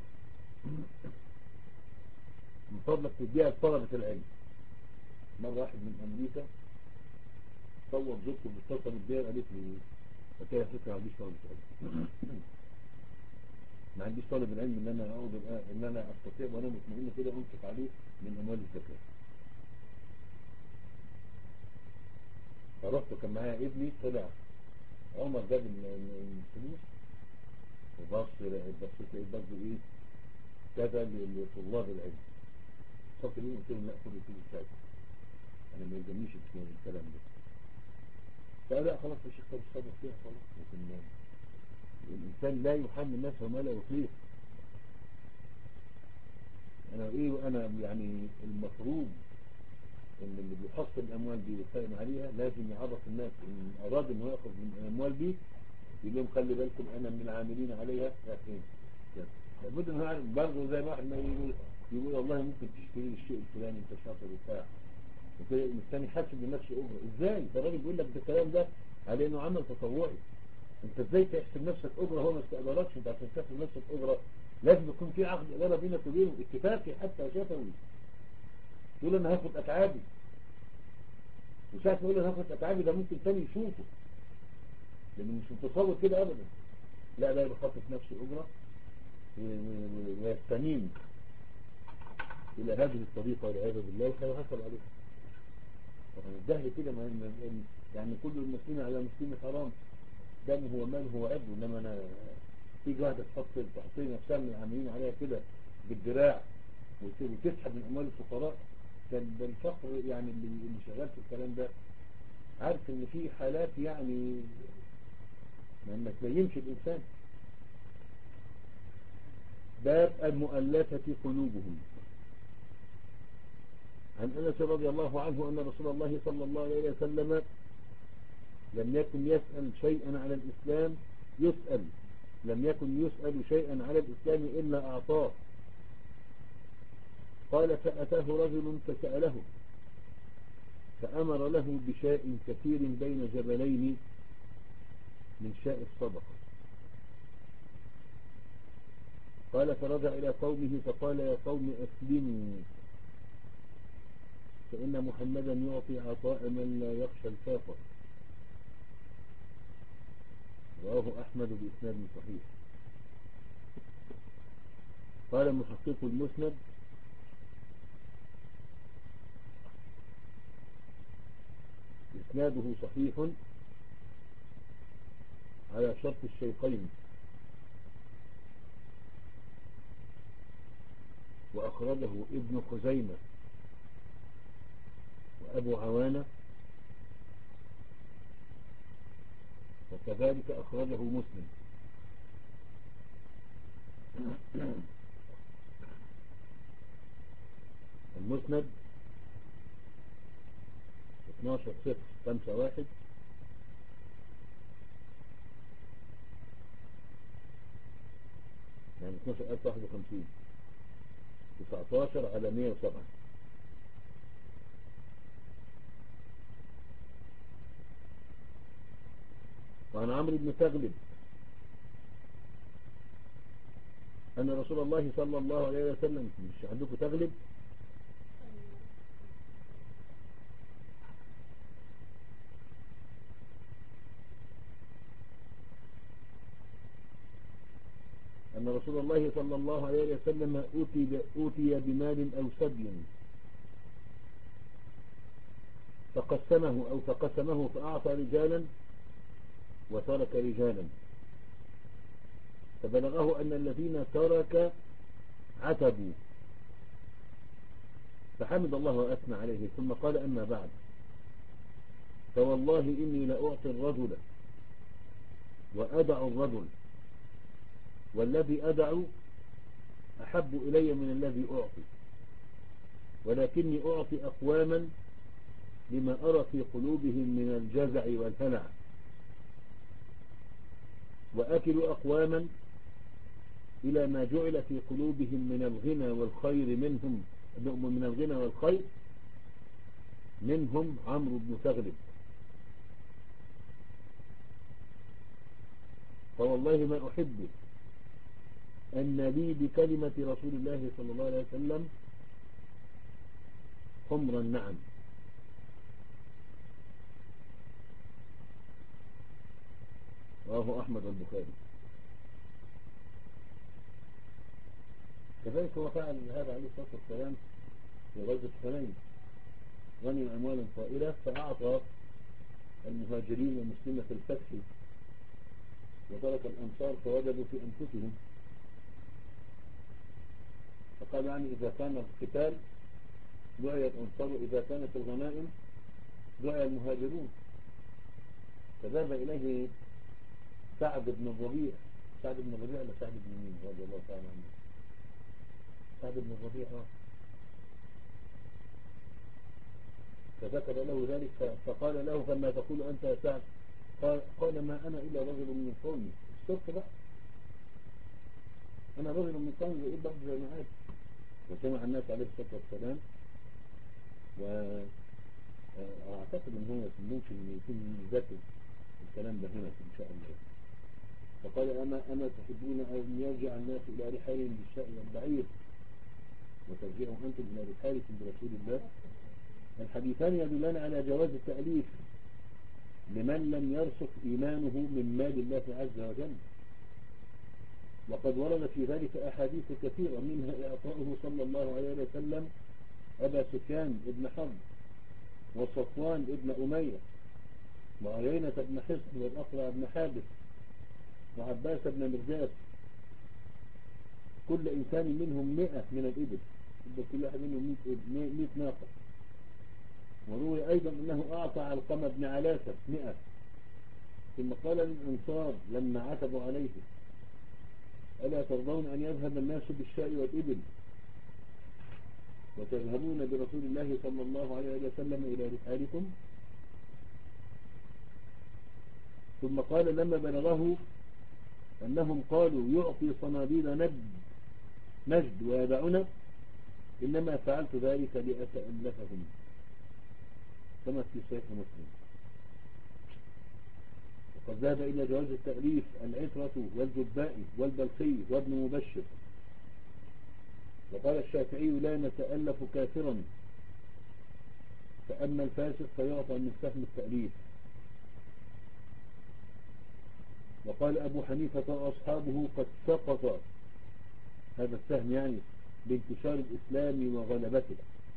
[SPEAKER 1] من فضلك تديها لطلبة العلم. مرة واحد من امريكا صور زوجته باتصل بيها قالت لي فكده فكرة ما عنديش طالب العلم ما عنديش طالب العلم ان انا اقعد ان انا استطيع وانا مطمئن كده انفق عليه من اموال الزكاة. فرحت وكان معايا ابني طلع عمر جاب الفلوس وبص بصيت لقيت برضه ايه كذا لطلاب العلم. صرت ليه قلت لهم لا خد الفلوس بتاعتي انا ما يلزمنيش الكلام ده. فقال لا خلاص يا شيخ طب الصدق فيها خلاص. لكن الانسان لا يحمل نفسه ما لا يطيق. انا ايه انا يعني المفروض ان اللي بيحصل الاموال دي ويقيم عليها لازم يعرف الناس ان اراد انه ياخذ من الاموال دي يقول لهم خلي بالكم انا من العاملين عليها فاهمين. لابد انه يعرف برضه زي ما واحد ما يقول يقول والله ممكن تشتري الشيء الفلاني انت شاطر وبتاع الثاني حاسب لنفسه اجره. ازاي ده الراجل بيقول لك ده الكلام ده على انه عمل تطوعي. انت ازاي تحسب نفسك اجره هو ما استقدركش؟ انت عشان تحسب نفسك اجره لازم يكون في عقد اداره بينك وبينه اتفاقي حتى شفوي. تقول انا هاخد اتعابي وساعه تقول انا هاخد اتعابي ده ممكن ثاني يشوفه لانه مش متصور كده ابدا. لا لا يخطط نفسه اجره ويستنين الى هذه الطريقه والعياذ بالله وسيحاسب عليها. طبعا الجهل كده يعني كل المسلمين على مسلم حرام دمه وماله وعبده. انما انا تيجي واحده تحط تحط نفسها من العاملين عليها كده بالدراع وتسحب من اموال الفقراء. كان الفقر يعني اللي اللي شغال في الكلام ده عارف ان في حالات يعني ما تبينش الانسان. باب المؤلفة قلوبهم. عن انس رضي الله عنه ان رسول الله صلى الله عليه وسلم لم يكن يسأل شيئا على الاسلام يسأل لم يكن يسأل شيئا على الاسلام الا اعطاه. قال فأتاه رجل فسأله فأمر له بشاء كثير بين جبلين من شاء الصدقة. قال فرجع إلى قومه فقال يا قوم أسلموا فإن محمدا يعطي عطاء من لا يخشى الفاقة. رواه أحمد بإسناد صحيح. قال محقق المسند إسناده صحيح على شرط الشيخين وأخرجه ابن خزيمة وأبو عوانة وكذلك أخرجه مسلم. المسند اثناشر صفر خمسة واحد يعني اثناشر ألف واحد وخمسين تسعتاشر على مية وسبعة. وعن عمرو بن تغلب أن رسول الله صلى الله عليه وسلم، مش عندكم تغلب؟ أن رسول الله صلى الله عليه وسلم أوتي, أوتي بمال أو سبي فقسمه أو فقسمه فأعطى رجالا وترك رجالا، فبلغه أن الذين ترك عتبوا، فحمد الله وأثنى عليه، ثم قال: أما بعد، فوالله إني لأعطي الرجل وأدع الرجل، والذي أدع أحب إلي من الذي أعطي، ولكني أعطي أقواما لما أرى في قلوبهم من الجزع والهلع، وأكل أقواما إلى ما جعل في قلوبهم من الغنى والخير منهم من الغنى والخير منهم عمرو بن تغلب، فوالله ما أحب أن لي بكلمة رسول الله صلى الله عليه وسلم حمر النعم. رواه أحمد والبخاري. كذلك هو فعل هذا عليه الصلاة والسلام في غزوة حنين، غنم أموالا طائلة فأعطى المهاجرين ومسلمة الفتح، وترك الأنصار فوجدوا في أنفسهم، فقال يعني إذا كان القتال دعي الأنصار، وإذا كانت الغنائم دعي المهاجرون. فذهب إليه سعد بن الربيع، سعد بن الربيع ولا سعد بن مين رضي الله تعالى عنه؟ سعد بن الربيع اه فذكر له ذلك، فقال له: فما تقول أنت يا سعد؟ قال, قال ما أنا إلا رجل من قومي. الصدق بقى، أنا رجل من قومي، وإيه برضه زي ما قال. وسمع الناس عليه الصلاة والسلام، وأعتقد أن هو ممكن يكون ذكر الكلام ده هنا إن شاء الله. فقال: أما أما تحبون أن يرجع الناس إلى رحالهم بالشاء والبعير وترجعوا أنتم إلى رحالكم برسول الله؟ الحديثان يدلان على جواز التأليف لمن لم يرسخ إيمانه من مال الله عز وجل، وقد ورد في ذلك أحاديث كثيرة، منها إعطاؤه صلى الله عليه وسلم أبا سفيان ابن حرب وصفوان ابن أمية وعيينة بن حصن والأقرع بن حابس وعباس بن مرداس، كل إنسان منهم مئة من الإبل، كل واحد منهم مئة ناقة. وروي أيضا أنه أعطى علقمة بن علاسة مئة، ثم قال للأنصار لما عتبوا عليه: ألا ترضون أن يذهب الناس بالشاء والإبل وتذهبون برسول الله صلى الله عليه وسلم إلى رحالكم؟ ثم قال لما بلغه أنهم قالوا: يعطي صناديد نجد نجد ويدعنا، إنما فعلت ذلك لأتألفهم، كما في صحيح مسلم. وقد ذهب إلى جواز التأليف العترة والجباء والبلخي وابن مبشر. وقال الشافعي: لا نتألف كافرا، فأما الفاسق فيعطى من سهم التأليف. وقال أبو حنيفة وأصحابه: قد سقط هذا السهم يعني بانتشار الإسلام وغلبته،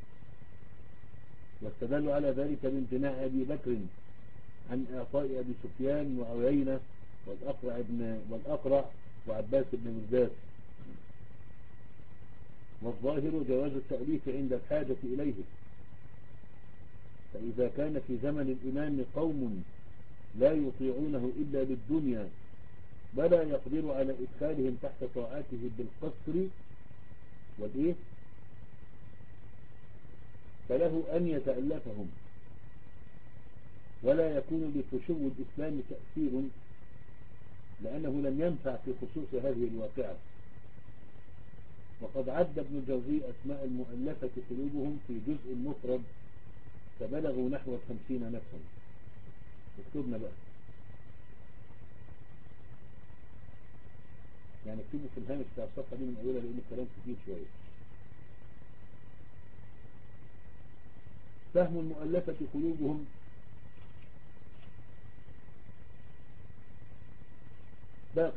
[SPEAKER 1] واستدلوا على ذلك بامتناع أبي بكر عن إعطاء أبي سفيان وعيينة والأقرع, ابن والأقرع وعباس بن مرداس. والظاهر جواز التأليف عند الحاجة إليه، فإذا كان في زمن الإمام قوم لا يطيعونه إلا للدنيا ولا يقدر على إدخالهم تحت طاعته بالقصر والإيه، فله أن يتألفهم، ولا يكون لفشو الإسلام تأثير، لأنه لم ينفع في خصوص هذه الواقعة. وقد عد ابن الجوزي أسماء المؤلفة قلوبهم في جزء مفرد فبلغوا نحو خمسين نفسا. اكتبنا بقى: يعني اكتبوا في الهامش بتاع الصفحة دي من أولها لأن الكلام كتير شوية. فهم المؤلفة قلوبهم باق،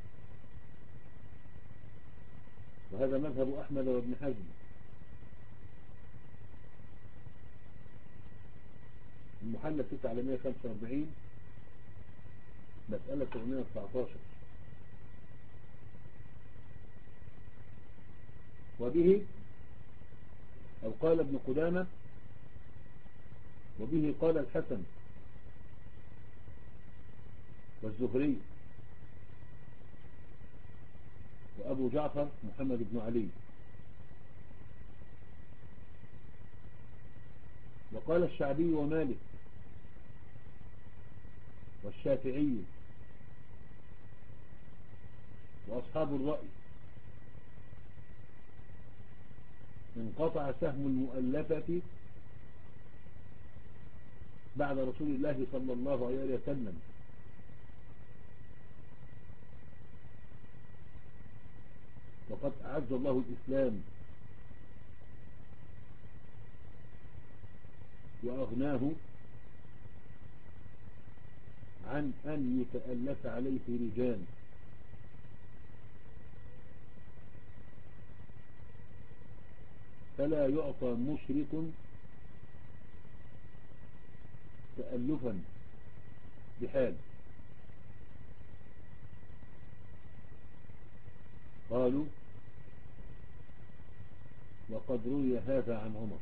[SPEAKER 1] وهذا مذهب أحمد وابن حزم. المحلى ستة على مئة وخمسة وأربعين مسألة سبعمئة وتسعة عشر. وبه أو قال ابن قدامة وبه قال الحسن والزهري وأبو جعفر محمد بن علي. وقال الشعبي ومالك والشافعي وأصحاب الرأي انقطع سهم المؤلفة بعد رسول الله صلى الله عليه وسلم، وقد أعز الله الإسلام وأغناه عن أن يتألف عليه رجال، فلا يعطى مشرك تألفا بحال. قالوا وقد روي هذا عن عمر.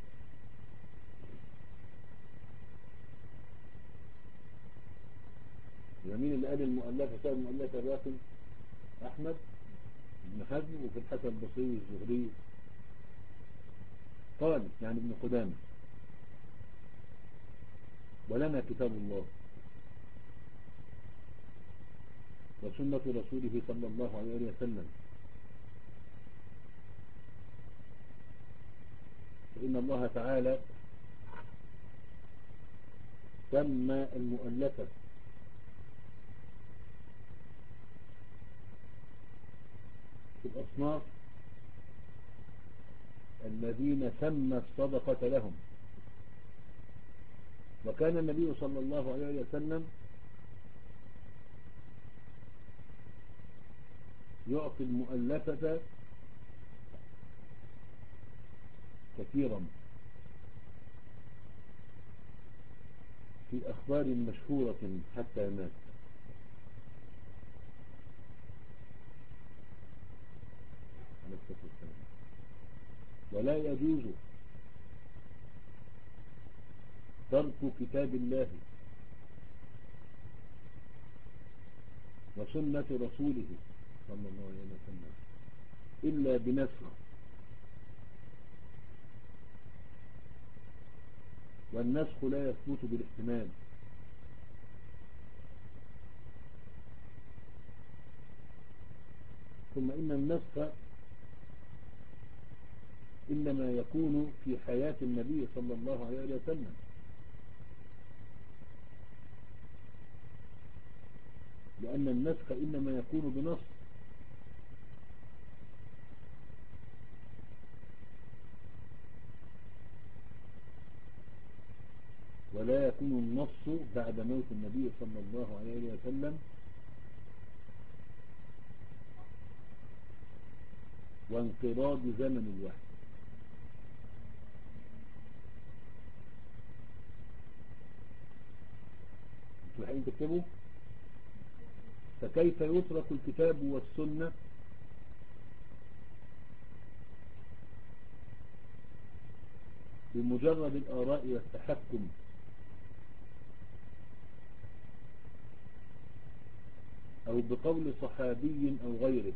[SPEAKER 1] مين اللي قال المؤلفة سبب المؤلفة باطل؟ أحمد بن حزم، وفي الحسن البصري والزهري. قال يعني ابن قدامة ولنا كتاب الله وسنة رسوله صلى الله عليه وسلم، فإن الله تعالى سمى المؤلفة في الأصناف الذين سمى الصدقة لهم. وكان النبي صلى الله عليه وسلم يعطي المؤلفة كثيرا في أخبار مشهورة حتى مات. ولا يجوز ترك كتاب الله وسنة رسوله صلى الله عليه وسلم إلا بنسخ، والنسخ لا يثبت بالاحتمال. ثم إن النسخ إنما يكون في حياة النبي صلى الله عليه وسلم، لأن النسخ إنما يكون بنص، ولا يكون النص بعد موت النبي صلى الله عليه وسلم وانقراض زمن الوحي. انتوا الحين تكتبوا فكيف يترك الكتاب والسنة بمجرد الآراء والتحكم أو بقول صحابي أو غيره،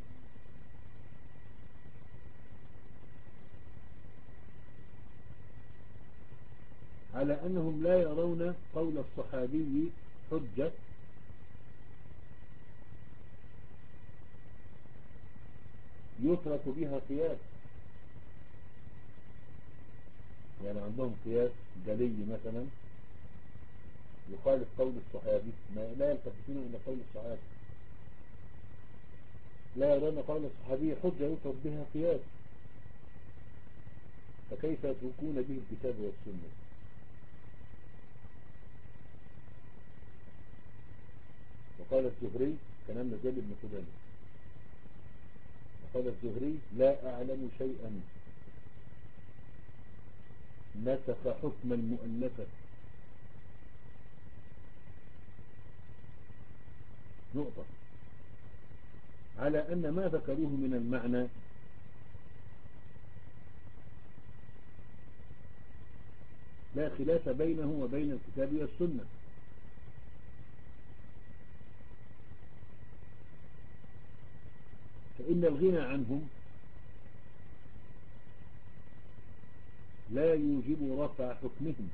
[SPEAKER 1] على أنهم لا يرون قول الصحابي حجة يترك بها قياس. يعني عندهم قياس جلي مثلا يخالف قول الصحابي، ما لا يلتفتون إلى قول الصحابي، لا يرون قول الصحابي حجة يطلب بها قياس، فكيف يتركون به الكتاب والسنة؟ وقال الزهري كلام نزل بن قدامة، وقال الزهري لا أعلم شيئا نسخ حكم المؤلفة نقطة على أن ما ذكروه من المعنى لا خلاف بينه وبين الكتاب والسنة، فإن الغنى عنهم لا يوجب رفع حكمهم،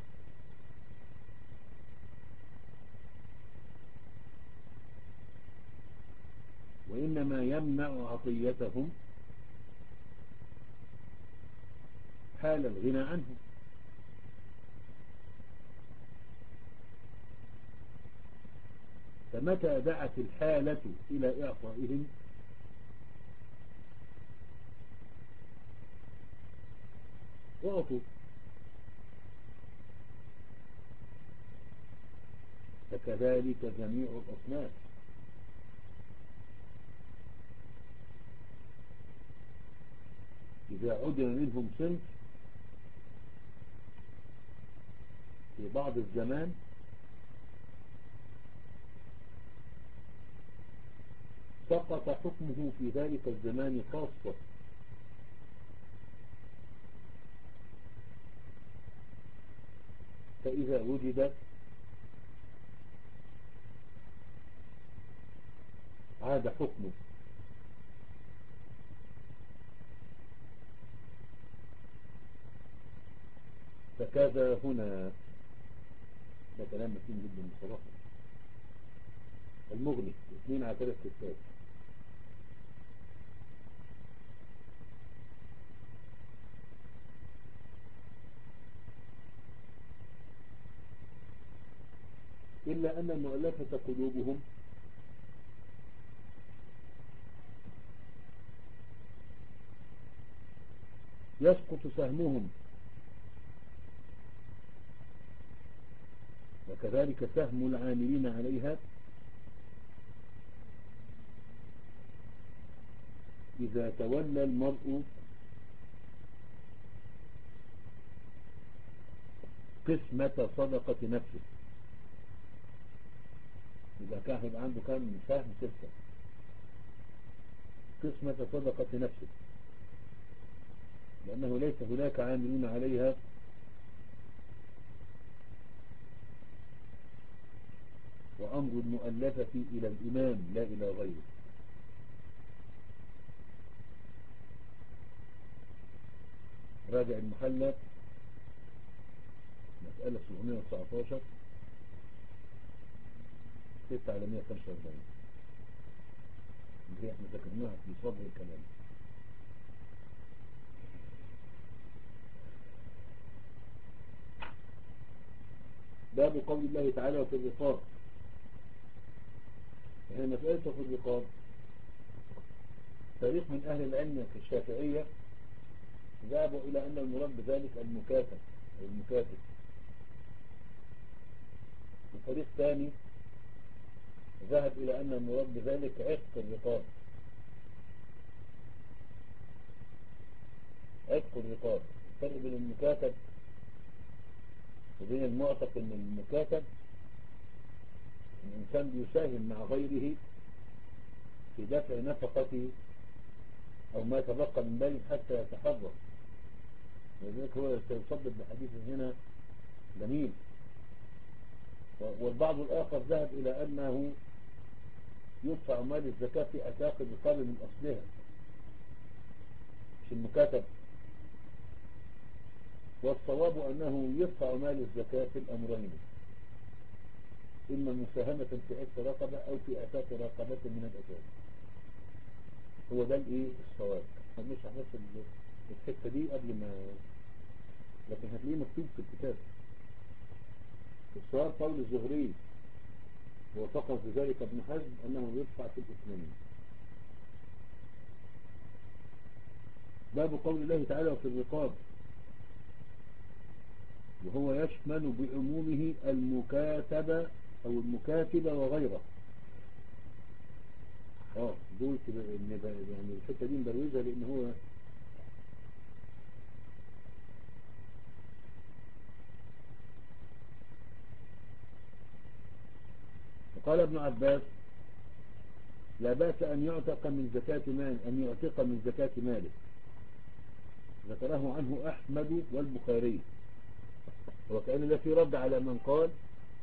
[SPEAKER 1] وإنما يمنع عطيتهم حال الغنى عنهم. فمتى دعت الحالة إلى إعطائهم أعطوا، فكذلك جميع الأصناف. إذا عدل منهم صنف في بعض الزمان سقط حكمه في ذلك الزمان خاصة، فإذا وجد عاد حكمه. فكذا هنا، ده كلام متين جدا بصراحة. المغني اثنين على ثلاث كتاب. إلا أن المؤلفة قلوبهم يسقط سهمهم، وكذلك سهم العاملين عليها إذا تولى المرء قسمة صدقة نفسه. إذا كان يبقى عنده كم سهم؟ ستة. قسمة صدقة نفسه، لأنه ليس هناك عاملون عليها وأمر المؤلفة إلى الإمام لا إلى غيره. راجع المحلى مسألة سبعمائة وتسعة عشر ستة على مائة وخمسة وأربعين اللي هي احنا ذكرناها في صدر الكلام. باب قول الله تعالى وفي الرقاب. هي مسألة في الرقاب فريق من أهل العلم في الشافعية ذهبوا إلى أن المراد بذلك المكاتب أو المكاتب، وفريق ثاني ذهب إلى أن المراد بذلك عتق الرقاب. عتق الرقاب. الفرق بين المكاتب وبين المعتق ان المكاتب الإنسان بيساهم مع غيره في دفع نفقته أو ما تبقى من مال حتى يتحرر، ولذلك هو سيصدق بحديث هنا جميل. والبعض الآخر ذهب إلى أنه يدفع مال الزكاة في أساق الرقاب من أصلها مش المكاتب. والصواب أنه يدفع مال الزكاة في الأمرين، إما مساهمة في عتق رقبة أو في أساق رقبة من الأساس. هو ده الإيه الصواب. مش هنصل الحتة دي قبل ما، لكن هتلاقيه مكتوب في الكتاب. الصواب قول الزهري وفقه في ذلك ابن حزم أنه يدفع في الاثنين. باب قول الله تعالى في الرقاب، وهو يشمل بعمومه المكاتبة أو المكاتبة وغيره. اه دول كده يعني الحتة دي مبروزها لأن هو قال ابن عباس لا بأس أن يعتق من زكاة مال أن يعتق من زكاة ماله، ذكره عنه أحمد والبخاري، وكأن لا في رد على من قال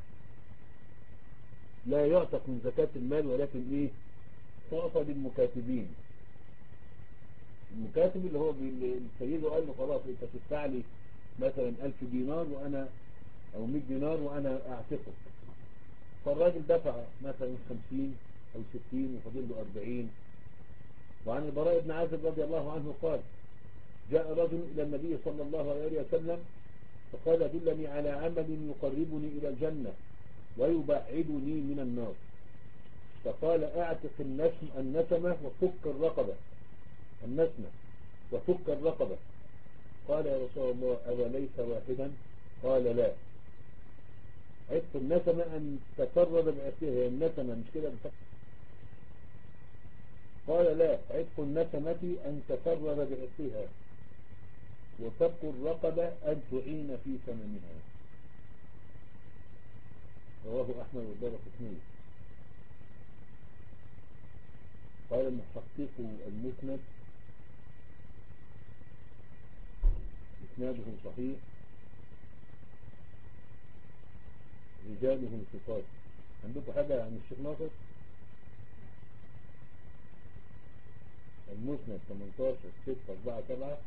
[SPEAKER 1] لا يعتق من زكاة المال ولكن إيه تعطى للمكاتبين. المكاتب اللي هو السيد قال له خلاص أنت تدفع لي مثلا ألف دينار وأنا أو مئة دينار وأنا أعتقك، فالراجل دفع مثلا خمسين أو ستين وفضل له أربعين. وعن البراء بن عازب رضي الله عنه قال جاء رجل إلى النبي صلى الله عليه وسلم فقال دلني على عمل يقربني إلى الجنة ويبعدني من النار، فقال اعتق النسم النسمة وفك الرقبة النسمة وفك الرقبة. قال يا رسول الله أوليس واحدا؟ قال لا. عتق النسمة أن تفرد بأسرها النسمة مش كده بفك. قال لا، عتق النسمة أن تفرد بأسرها وفك الرقبة أن تعين في ثمنها. رواه أحمد والدارقطني. قال المحقق المسند إسناده صحيح رجاله ثقات. عندكم حاجة عن الشيخ ناصر؟ المسند ثمانية عشر ستة أربعة سبعة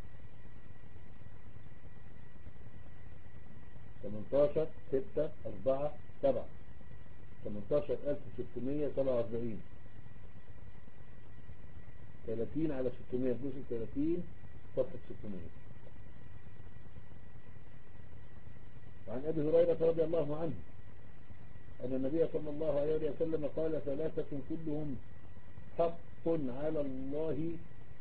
[SPEAKER 1] ثمانية عشر ستة أربعة سبعة ثمانية عشر ألف وستمائة وسبعة وأربعين ثلاثين على ستمائة جزء ثلاثين صفحة ستمائة. وعن أبي هريرة رضي الله عنه أن النبي صلى الله عليه وسلم قال ثلاثة كلهم حق على الله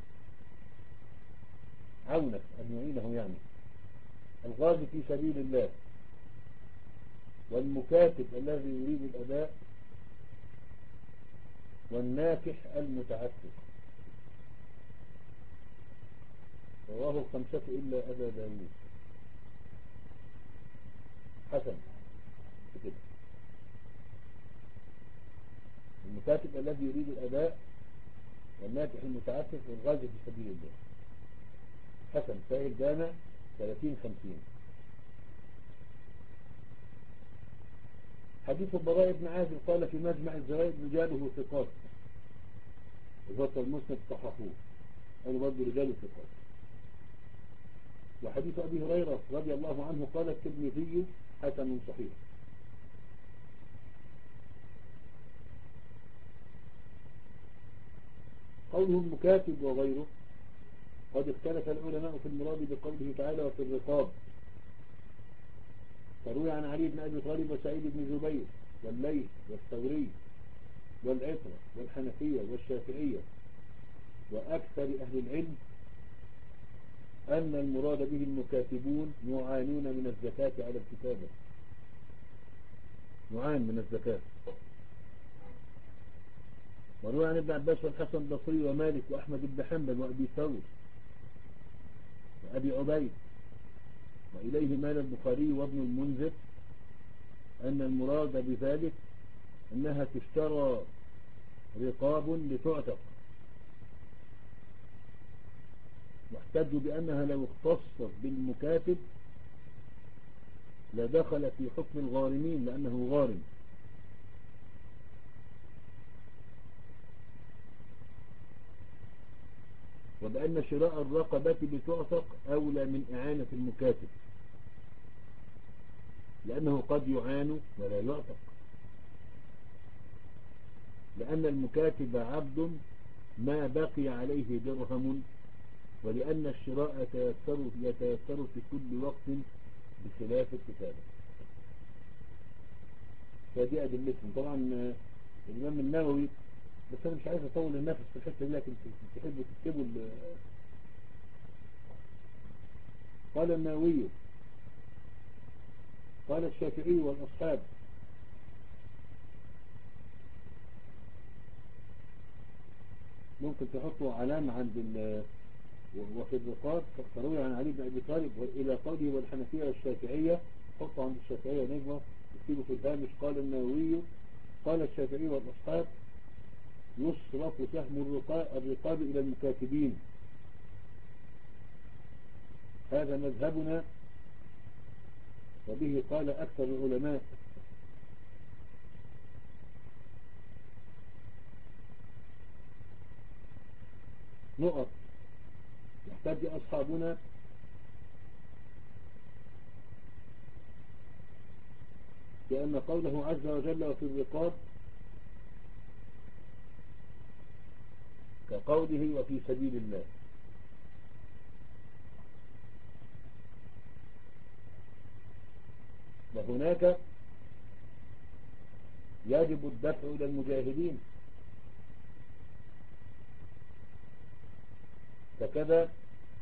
[SPEAKER 1] عونك أن يعينه، يعني الغازي في سبيل الله، والمكاتب الذي يريد الأداء، والناكح المتعسف. رواه الخمسة إلا أبا داود. حسن كده. المكاتب الذي يريد الأداء والناكح المتعسف والغازي في سبيل الله. حسن سائل جامع ثلاثين خمسين. حديث البراء بن عازب قال في مجمع الزوائد رجاله ثقات، وزارة المسند صححوه قالوا برضه رجاله ثقات. وحديث أبي هريرة رضي الله عنه قال الترمذي حسن صحيح. قوله المكاتب وغيره قد اختلف العلماء في المراد بقوله تعالى وفي الرقاب، فروي عن علي بن أبي طالب وسعيد بن جبير والليث والثوري والعطرة والحنفية والشافعية وأكثر أهل العلم أن المراد به المكاتبون يعانون من الزكاة على الكتابة، يعان من الزكاة. وروي عن ابن عباس والحسن البصري ومالك وأحمد بن حنبل وأبي ثور وأبي عبيد، وإليه مال البخاري وابن المنذر أن المراد بذلك أنها تشترى رقاب لتعتق، واحتجوا بأنها لو اختصت بالمكاتب لدخل في حكم الغارمين لأنه غارم. وبأن شراء الرقبة بتعتق أولى من إعانة المكاتب لأنه قد يعان ولا يعتق، لأن المكاتب عبد ما بقي عليه درهم، ولأن الشراء يتيسر, يتيسر في كل وقت بخلاف الكتابة. فدي أدلتهم. طبعا الإمام النووي، بس أنا مش عايز أطول النفس في الحتة دي، لكن تحبوا تكتبوا قال النووي قال الشافعي والأصحاب. ممكن تحطوا علامة عند ال وفي الرقاب تروي عن علي بن أبي طالب إلى قوله والحنفية والشافعية، حطوا عند الشافعية نجمة تكتبوا في الهامش قال النووي قال الشافعي والأصحاب يصرف سهم الرقاب إلى المكاتبين، هذا مذهبنا وبه قال أكثر العلماء. نقط يحتاج أصحابنا لأن قوله عز وجل وفي الرقاب كقوله وفي سبيل الله، وهناك يجب الدفع إلى المجاهدين، فكذا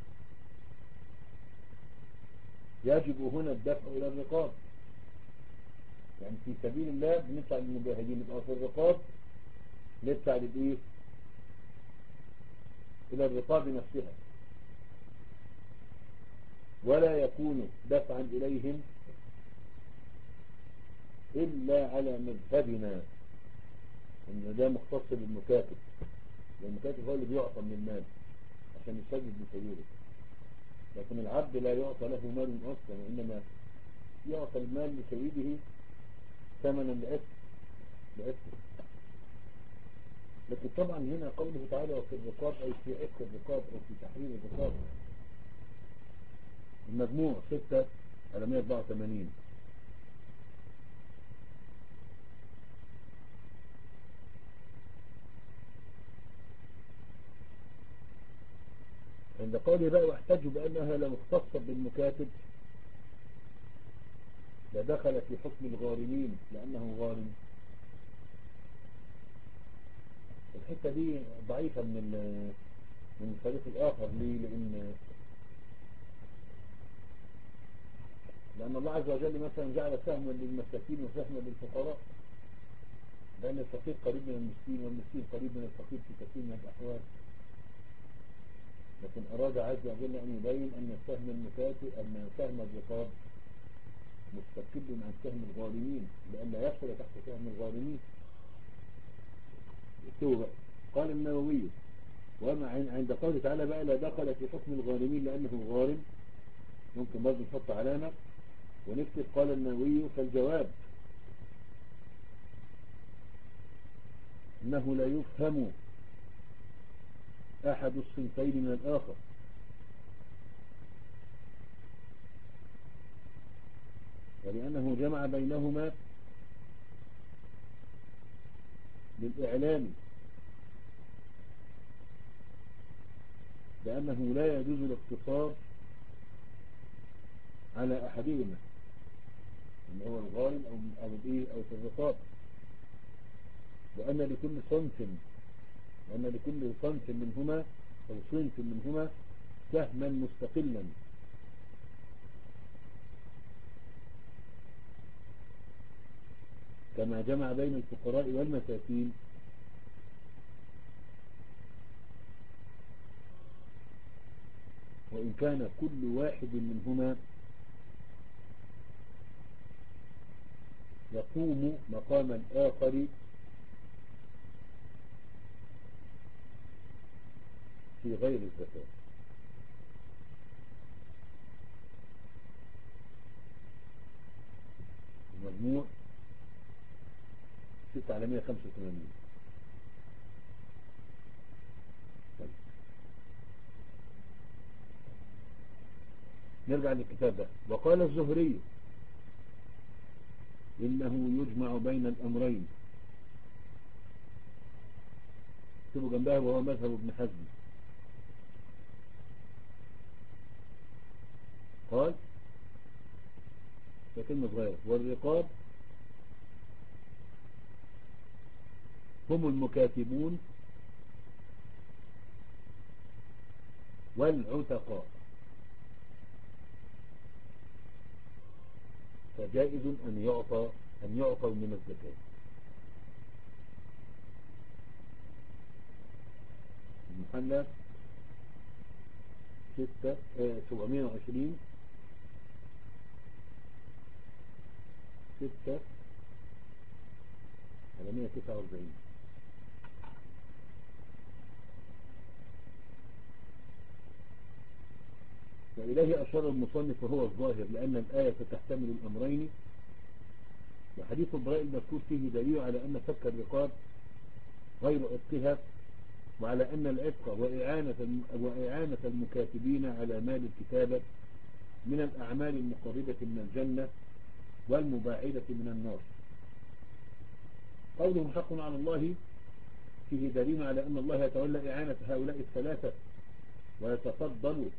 [SPEAKER 1] يجب هنا الدفع إلى الرقاب، يعني في سبيل الله بندفع للمجاهدين، يبقى في الرقاب ندفع للإيه؟ إلى الرقاب نفسها، ولا يكون دفعا إليهم إلا على مذهبنا إن ده مختص بالمكاتب، والمكاتب هو اللي بيعطى من المال عشان يسجد لسيده، لكن العبد لا يعطى له مال أصلا، وإنما يعطى المال لسيده ثمنا لعفته. لكن طبعا هنا قوله تعالى وفي الرقاب أي في عفة الرقاب أو في تحرير الرقاب. المجموع ستة على مئة وأربعة وثمانين. عند قوله بقى واحتجوا بأنها لو اختصت بالمكاتب لدخل في حكم الغارمين لأنه غارم. الحتة دي ضعيفة من من الفريق الآخر. ليه؟ لأن لأن الله عز وجل مثلا جعل سهما للمساكين وسهما للفقراء، لأن الفقير قريب من المسكين والمسكين قريب من الفقير في كثير من الأحوال. لكن أراد عز وجل أن يبين أن سهم المكاتب أن سهم الرقاب مستقل عن سهم الغارمين لئلا يدخل تحت سهم الغارمين. التوبة. قال النووي وما عند قوله تعالى بقى لا دخل في حكم الغارمين لأنه غارم، ممكن برضه نحط علامة ونكتب قال النووي فالجواب إنه لا يفهم أحد الصنفين من الآخر، ولأنه جمع بينهما للإعلام بأنه لا يجوز الاقتصار على أحدهما اللي هو الغارم أو أو الإيه أو في الرقاب، وأن لكل صنف وأن لكل صنف منهما أو صنف منهما سهما مستقلا، كما جمع بين الفقراء والمساكين وإن كان كل واحد منهما يقوم مقام الآخر في غير الزكاة. المجموع ستة على مئة وخمسة وثمانين. طيب. نرجع للكتاب ده. وقال الزهري إنه يجمع بين الأمرين، اكتبوا جنبها وهو مذهب ابن حزم. قال كلمة صغيرة والرقاب هم المكاتبون والعتقاء. فجائز أن يعطى أن يعطوا من الزكاة. المحلى ستة سبعمائة وعشرين ستة ثمانمائة وتسعة وأربعين. وإليه أشار المصنف وهو الظاهر لأن الآية تحتمل الأمرين، وحديث البراء المذكور فيه دليل على أن فك الرقاب غير عتقها، وعلى أن العتق وإعانة, وإعانة المكاتبين على مال الكتابة من الأعمال المقربة من الجنة والمباعدة من النار. قولهم حق على الله فيه دليل على أن الله يتولى إعانة هؤلاء الثلاثة ويتفضل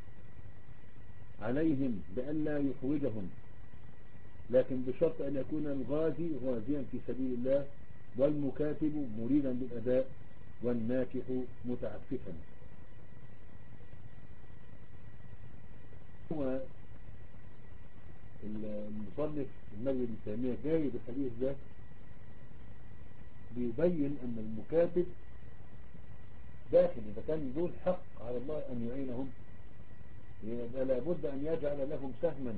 [SPEAKER 1] عليهم بأن لا يحوجهم، لكن بشرط أن يكون الغازي غازيا في سبيل الله، والمكاتب مريدا بالأداء، والناكح متعففا. هو المصنف المجد بن تيمية جاي بالحديث ده بيبين أن المكاتب داخل، إذا كان دول حق على الله أن يعينهم يبقى لابد أن يجعل لهم سهما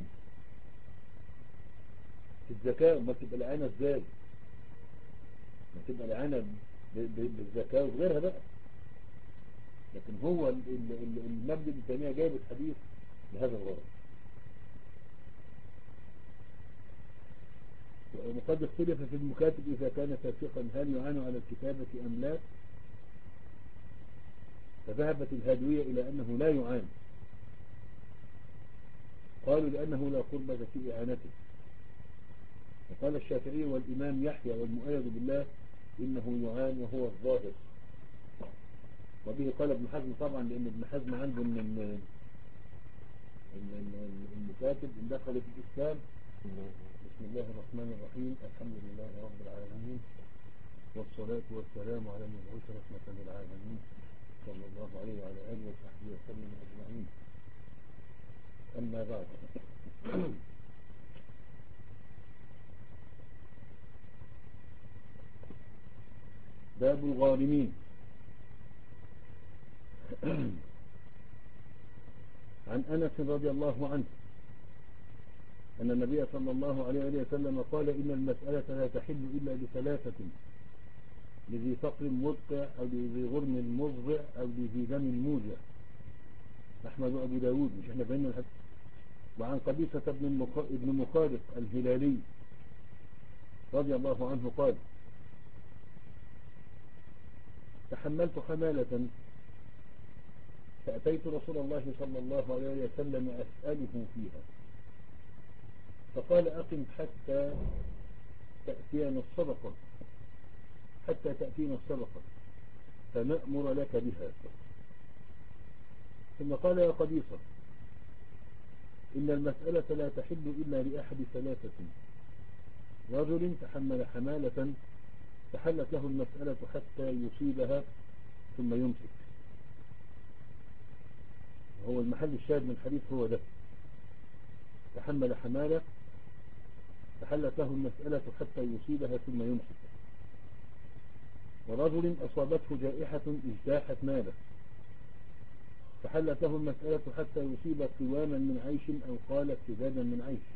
[SPEAKER 1] في الزكاة. وما تبقى الإعانة إزاي؟ ما تبقى الإعانة بالزكاة وغيرها بقى. لكن هو المجد بن تيمية جايب الحديث لهذا الغرض. وقد اختلف في المكاتب إذا كان فاسقا هل يعان على الكتابة أم لا، فذهبت الهادوية إلى أنه لا يعان، قالوا لأنه لا قربة في إعانته. وقال الشافعي والإمام يحيى والمؤيد بالله إنه يعان وهو الظاهر. وبه قال ابن حزم طبعا، لأن ابن حزم عنده أن المكاتب إن دخل في الإسلام. بسم الله الرحمن الرحيم، الحمد لله رب العالمين، والصلاة والسلام على المبعوث رحمة للعالمين صلى الله عليه وعلى آله وصحبه وسلم أجمعين. أما بعد، باب الغارمين. عن أنس رضي الله عنه أن النبي صلى الله عليه وسلم قال إن المسألة لا تحل إلا لثلاثة: لذي فقر مدقع، أو لذي غرم مضغع، أو لذي دم موجع. أحمد وأبو داود. مش احنا بيننا الحديث. وعن قبيصة بن مخارق الهلالي رضي الله عنه قال: تحملت حمالة فأتيت رسول الله صلى الله عليه وسلم أسأله فيها، فقال: أقم حتى تأتينا الصدقة حتى تأتينا الصدقة فنأمر لك بها. ثم قال: يا قبيصة، إن المسألة لا تحل إلا لأحد ثلاثة: رجل تحمل حمالة فحلت له المسألة حتى يصيبها ثم يمسك. هو المحل الشاهد من الحديث هو ده: تحمل حمالة فحلت له المسألة حتى يصيبها ثم يمسك. ورجل أصابته جائحة اجتاحت ماله فحلت له المسألة حتى يصيب قواما من عيش، أو قال سدادا من عيش.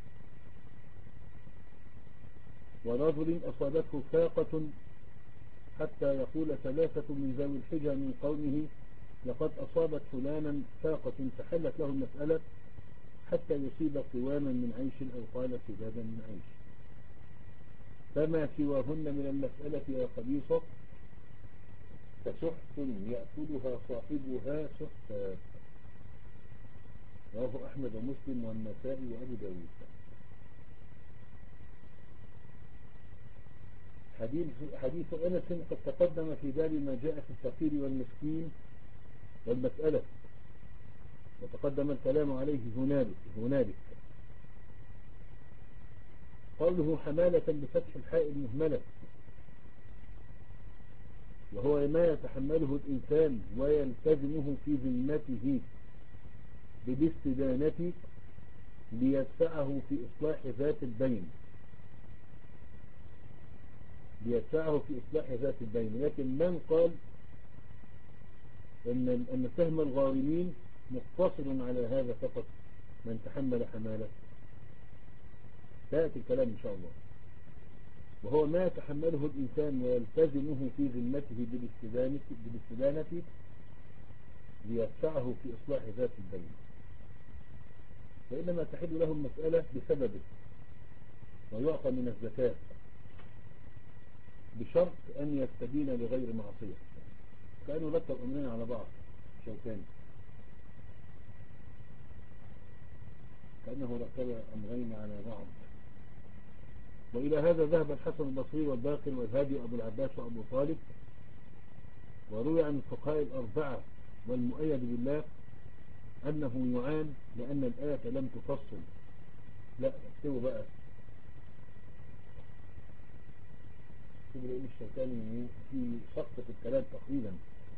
[SPEAKER 1] ورجل أصابته فاقة حتى يقول ثلاثة من ذوي الحجى من قومه: لقد أصابت فلانا فاقة، فحلت له المسألة حتى يصيب قواما من عيش، أو قال سدادا من عيش. فما سواهن من المسألة يا قبيصة فسحت يأكلها صاحبها سحتا. رواه أحمد ومسلم والنسائي وأبو داود. حديث, حديث أنس قد تقدم في باب ما جاء في الفقير والمسكين والمسألة، وتقدم الكلام عليه هنالك, هنالك. قوله حمالة بفتح الحاء المهملة، وهو ما يتحمله الإنسان ويلتزمه في ذمته بالاستدانة ليدفعه في إصلاح ذات البين، ليدفعه في إصلاح ذات البين. لكن من قال أن أن سهم الغارمين مقتصر على هذا فقط، من تحمل حمالة؟ سيأتي الكلام إن شاء الله. وهو ما يتحمله الإنسان ويلتزمه في ذمته بالاستدانة, بالاستدانة ليدفعه في إصلاح ذات البين، فإنما تحل له المسألة بسببه ويعطى من الزكاة بشرط أن يستدين لغير معصية. كأنه رتب أمرين على بعض شوكاني، كأنه رتب أمرين على بعض. وإلى هذا ذهب الحسن البصري والباقر والهادي وأبو العباس وأبو طالب. وروي عن الفقهاء الأربعة والمؤيد بالله أنه يعان لأن الآية لم تفصل. لا اكتبوا بقى، اكتبوا لأن الشوكاني في سقط في الكلام تقريبا.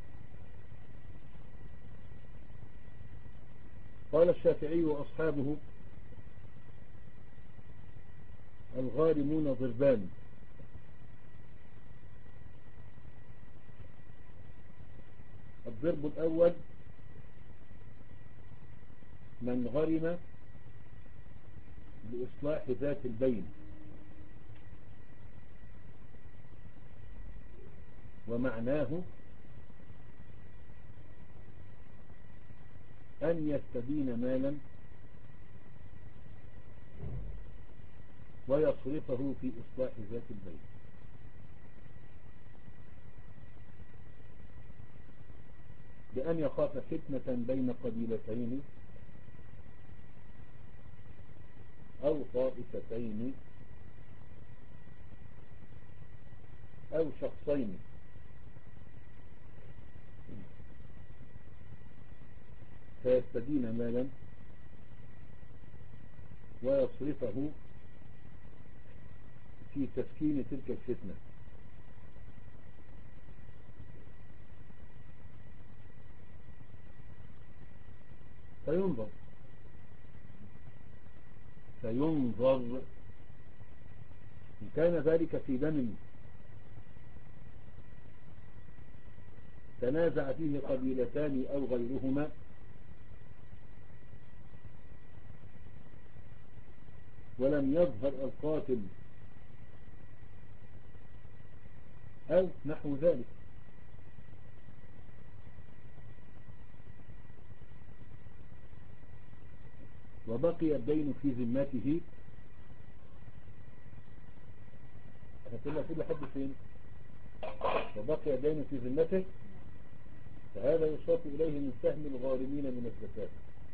[SPEAKER 1] قال الشافعي وأصحابه: الغارمون ضربان، الضرب الأول من غرم لإصلاح ذات البين، ومعناه أن يستدين مالا ويصرفه في إصلاح ذات البين. بأن يخاف فتنة بين قبيلتين أو طائفتين أو شخصين فيستدين مالا ويصرفه في تسكين تلك الفتنة. فينظر فينظر إن كان ذلك في دم تنازع فيه قبيلتان أو غيرهما ولم يظهر القاتل أو نحو ذلك، وبقي الدين في ذمته. هتقول كل حد فين؟ وبقي الدين في ذمته، فهذا يشاط إليه من سهم الغارمين من الزكاة،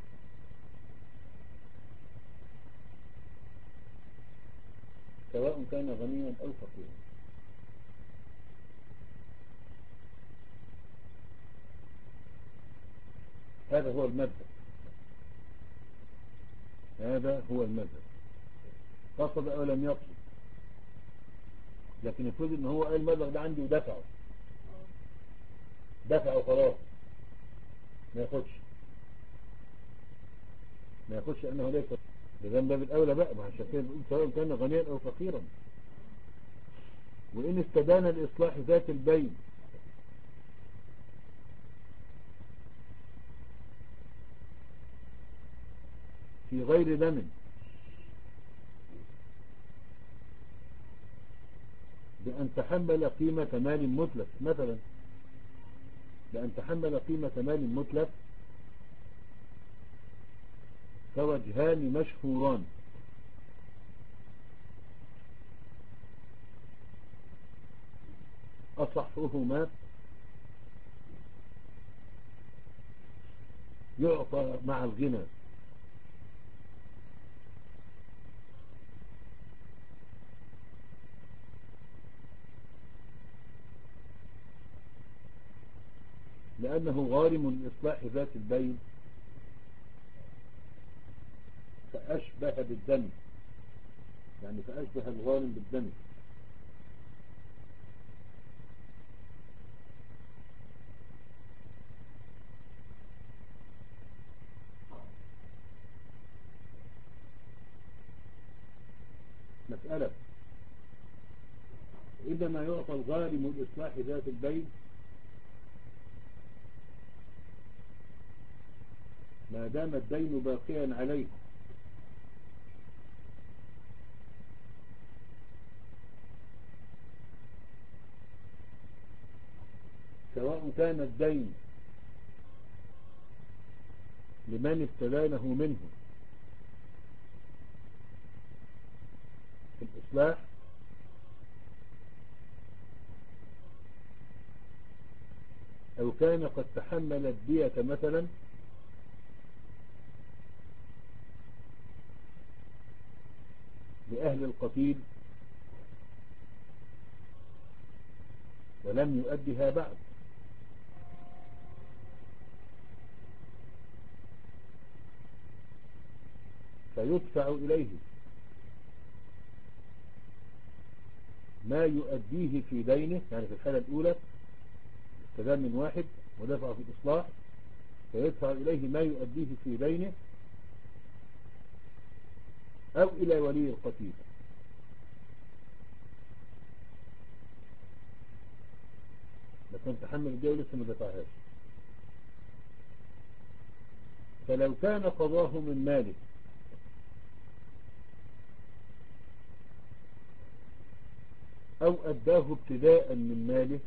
[SPEAKER 1] سواء كان غنيا أو فقيرا. هذا هو المذهب، هذا هو المذهب. قصد أو لم يقصد، لكن يفرض ان هو قال المبلغ ده عندي ودفعه، دفعه خلاص، ما ياخدش ما ياخدش انه ليس ده من باب الاولى بقى. ما عشان كده بنقول سواء كان غنيا او فقيرا. وان استدان لاصلاح ذات البين في غير دم بأن تحمل قيمة مال متلف، مثلا بأن تحمل قيمة مال متلف، فوجهان مشهوران: أصحهما يعطى مع الغنى، لأنه غارم لإصلاح ذات البين فأشبه بالدم، يعني فأشبه الغارم بالدم. المسألة، إنما يعطى الغارم لإصلاح ذات البين ما دام الدين باقيا عليه، سواء كان الدين لمن استدانه منه في الإصلاح أو كان قد تحمل الدية مثلا لأهل القتيل ولم يؤدها بعد، فيدفع إليه ما يؤديه في دينه. يعني في الحالة الأولى استدان من واحد ودفع في الإصلاح، فيدفع إليه ما يؤديه في دينه أو إلى ولي القتيل. لكن تحمل الدية ولسه ما دفعهاش، فلو كان قضاه من ماله أو أداه ابتداء من ماله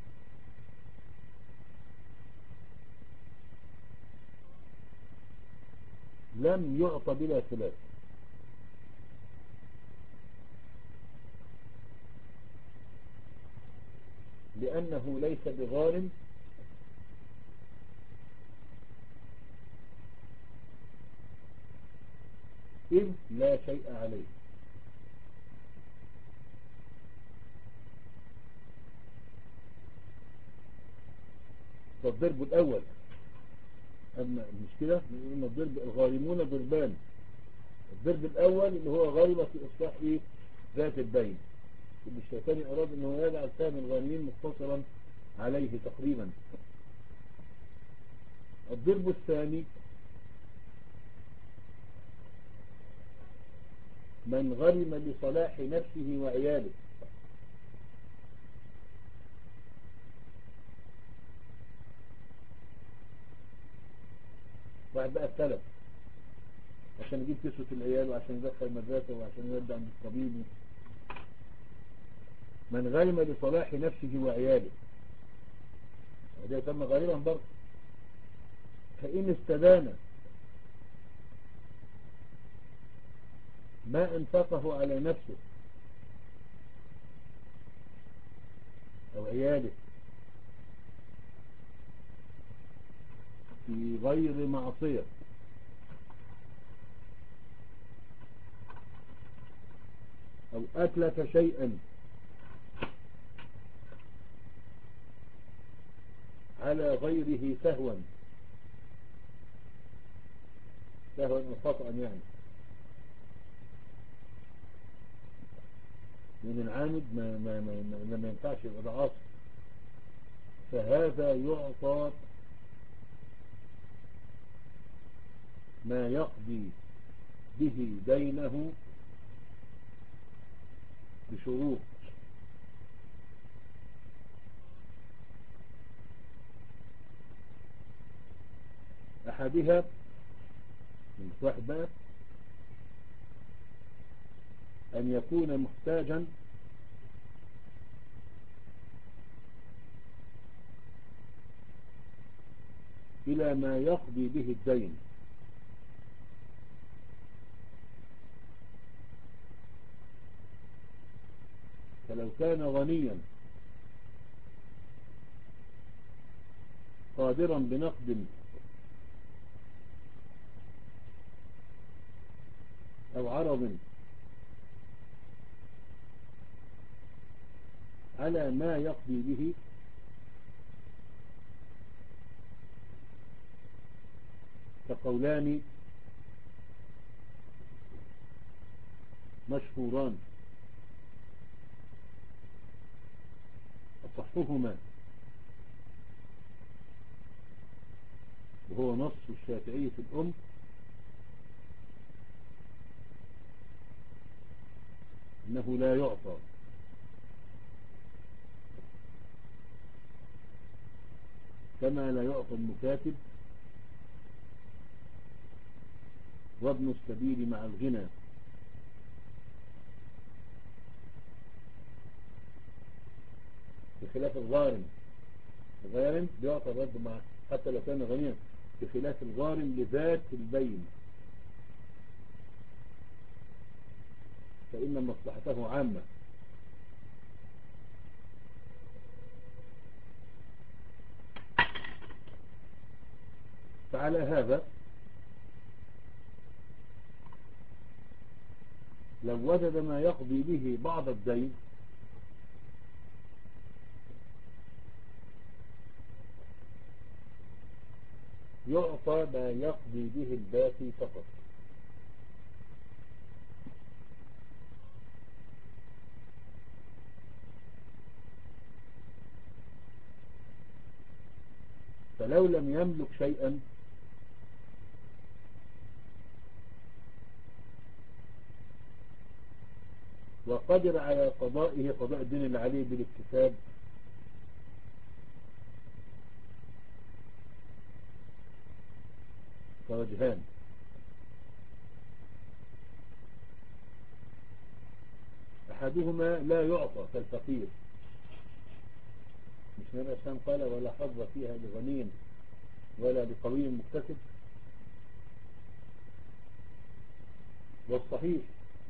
[SPEAKER 1] لم يعطى بلا خلاف، لأنه ليس بغارم إذ لا شيء عليه. فالضرب الأول أما مش كده نقول الضرب الغارمون ضربان. الضرب الأول اللي هو غرب في إصلاح إيه ذات البين، اللي الشيطاني أراد أنه يجعل سهم الغارمين مقتصرا عليه تقريبا. الضرب الثاني من غرم لصلاح نفسه وعياله، واحد بقى السلف عشان يجيب كسوة العيال وعشان يدخل مدرسة وعشان يودع عند الطبيب. من غرم لصلاح نفسه وعياله وده يسمى غريبا برضه. فإن استدان ما أنفقه على نفسه أو عياله في غير معصية أو أتلف شيئا على غيره سهوا سهوا خطأ يعني من العامد ما, ما, ما, ما, ما ينفعش يبقى ده عاصي، فهذا يعطى ما يقضي به دينه بشروط. أحدها من واحد بقى أن يكون محتاجا إلى ما يقضي به الدين، فلو كان غنيا قادرا بنقد أو عرض على ما يقضي به فقولان مشهوران أصحهما وهو نص الشافعي في الأم أنه لا يعطى، كما لا يعطى المكاتب وابن السبيل مع الغنى، بخلاف الغارم. الغارم بيعطى برضه مع حتى لو كان غنيا، بخلاف الغارم لذات البين، فإن مصلحته عامة. فعلى هذا لو وجد ما يقضي به بعض الدين يعطى ما يقضي به الباقي فقط. فلو لم يملك شيئا وقدر على قضائه، قضاء الدين اللي عليه بالاكتساب، فوجهان: أحدهما لا يعطى كالفقير، مش نبقى الإسلام قال ولا حظ فيها لغني ولا لقوي مكتسب. والصحيح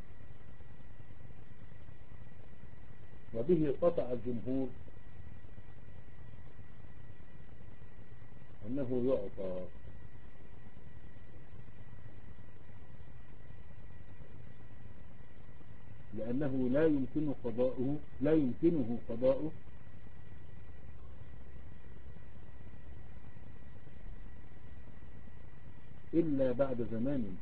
[SPEAKER 1] وبه قطع الجمهور أنه يعطى، لأنه لا يمكن قضاؤه لا يمكنه قضاؤه إلا بعد زمان،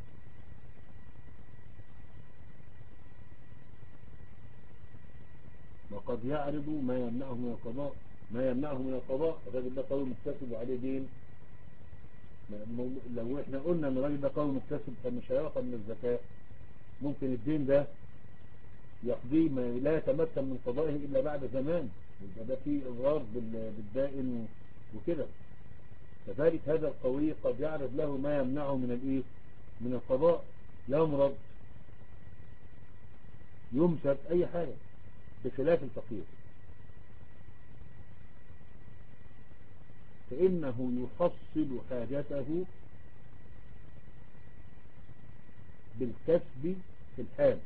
[SPEAKER 1] وقد يعرض ما يمنعه من القضاء ما يمنعه من القضاء الراجل ده قوي مكتسب وعليه دين. لو احنا قلنا ان الراجل ده قوي مكتسب فمش هيعطى من الزكاة، ممكن الدين ده يقضيه ما لا يتمكن من قضائه إلا بعد زمان، يبقى ده فيه إضرار بالدائن وكده. كذلك هذا القوي قد يعرض له ما يمنعه من الايه من القضاء، يمرض، يمسك، أي حاجة، بخلاف الفقير فإنه يحصل حاجته بالكسب في الحال،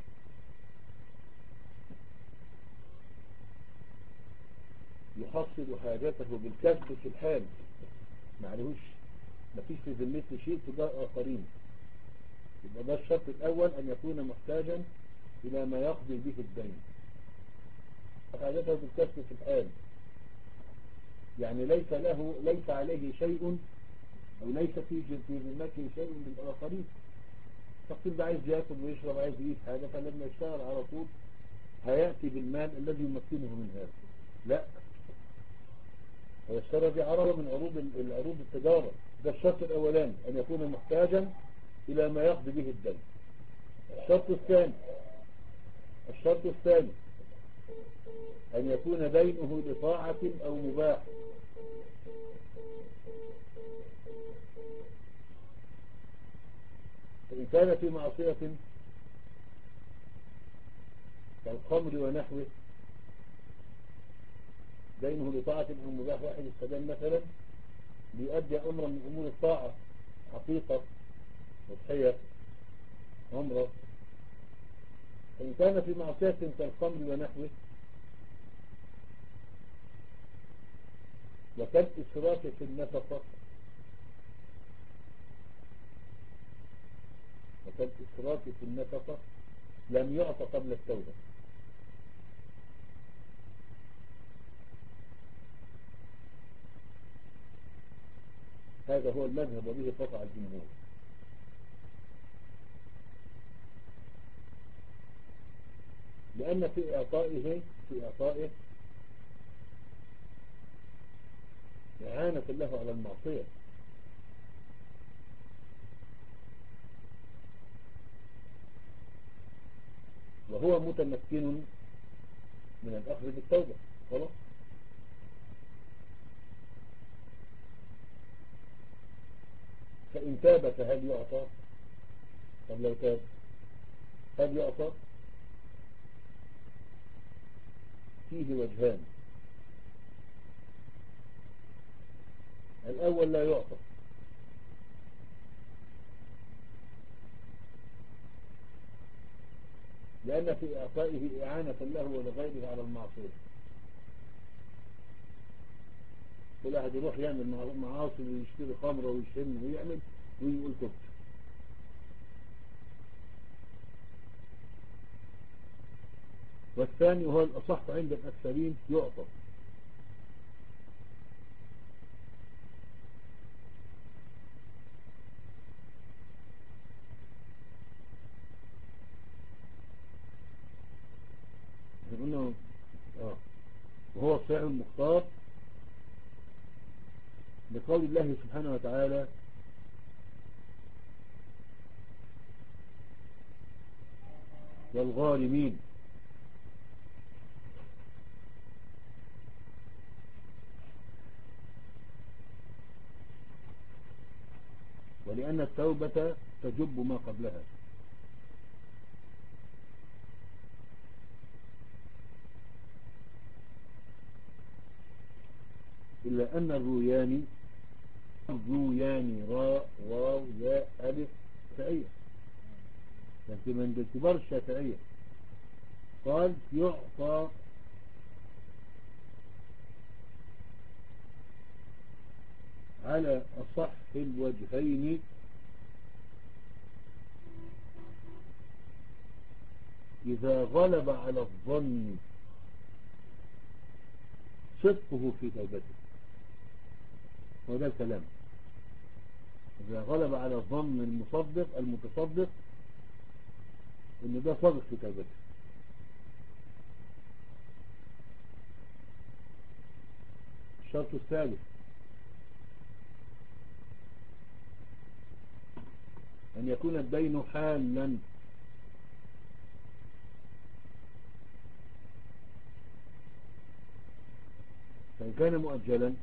[SPEAKER 1] يحصل حاجته بالكسب في الحال، معلهوش مفيش في ذمته شيء تجاه آخرين. يبقى ده الشرط الأول، أن يكون محتاجا إلى ما يقضي به الدين، حاجته بالكسب في الحال، يعني ليس له ليس عليه شيء أو ليس في في ذمته شيء للآخرين. الفقير ده عايز ياكل ويشرب، عايز يجيب حاجة، فلما يشتغل على طول هيأتي بالمال الذي يمكنه من هذا. لا، ويشترى دي عرض من عروض العروض التجارة. ده الشرط الأولاني، أن يكون محتاجا إلى ما يقضي به الدين. الشرط الثاني الشرط الثاني أن يكون دينه لطاعة أو مباح، فإن كان في معصية كالخمر ونحوه دينه لطاعة أو مباح، واحد استدان مثلا ليؤدي أمرا من أمور الطاعة، حقيقة، تضحية، عمرة، فإن كان في معصية كالخمر ونحوه وكالإسراف في النفقة وكالإسراف في النفقة لم يعطى قبل التوبة. هذا هو المذهب وبه قطع الجمهور. لأن في إعطائه في إعطائه إعانة له على المعصية، وهو متمكن من الأخذ بالتوبة خلاص. فإن تاب فهل يعطى؟ طب لو تاب هل يعطى؟ فيه وجهان. الأول لا يعطى، لأن في إعطائه إعانة له ولغيره على المعصية. كل واحد يروح يعمل معاصي ويشتري خمرة ويشم ويعمل ويقول تبت. والثاني وهو الأصح عند الأكثرين يعطى، قلنا آه. وهو الصحيح المختار لقول الله سبحانه وتعالى والغارمين. ولأن التوبة تجب ما قبلها، إلا أن الروياني الروياني راء واو ياء ألف شافعية، لكن من باعتبار الشافعية قال يعطى على أصح الوجهين إذا غلب على الظن صدقه في توبته. وده الكلام، إذا غلب على الظن المصدق المتصدق إن ده صادق في توبته. الشرط الثالث أن يكون الدين حالا، فإن كان مؤجلا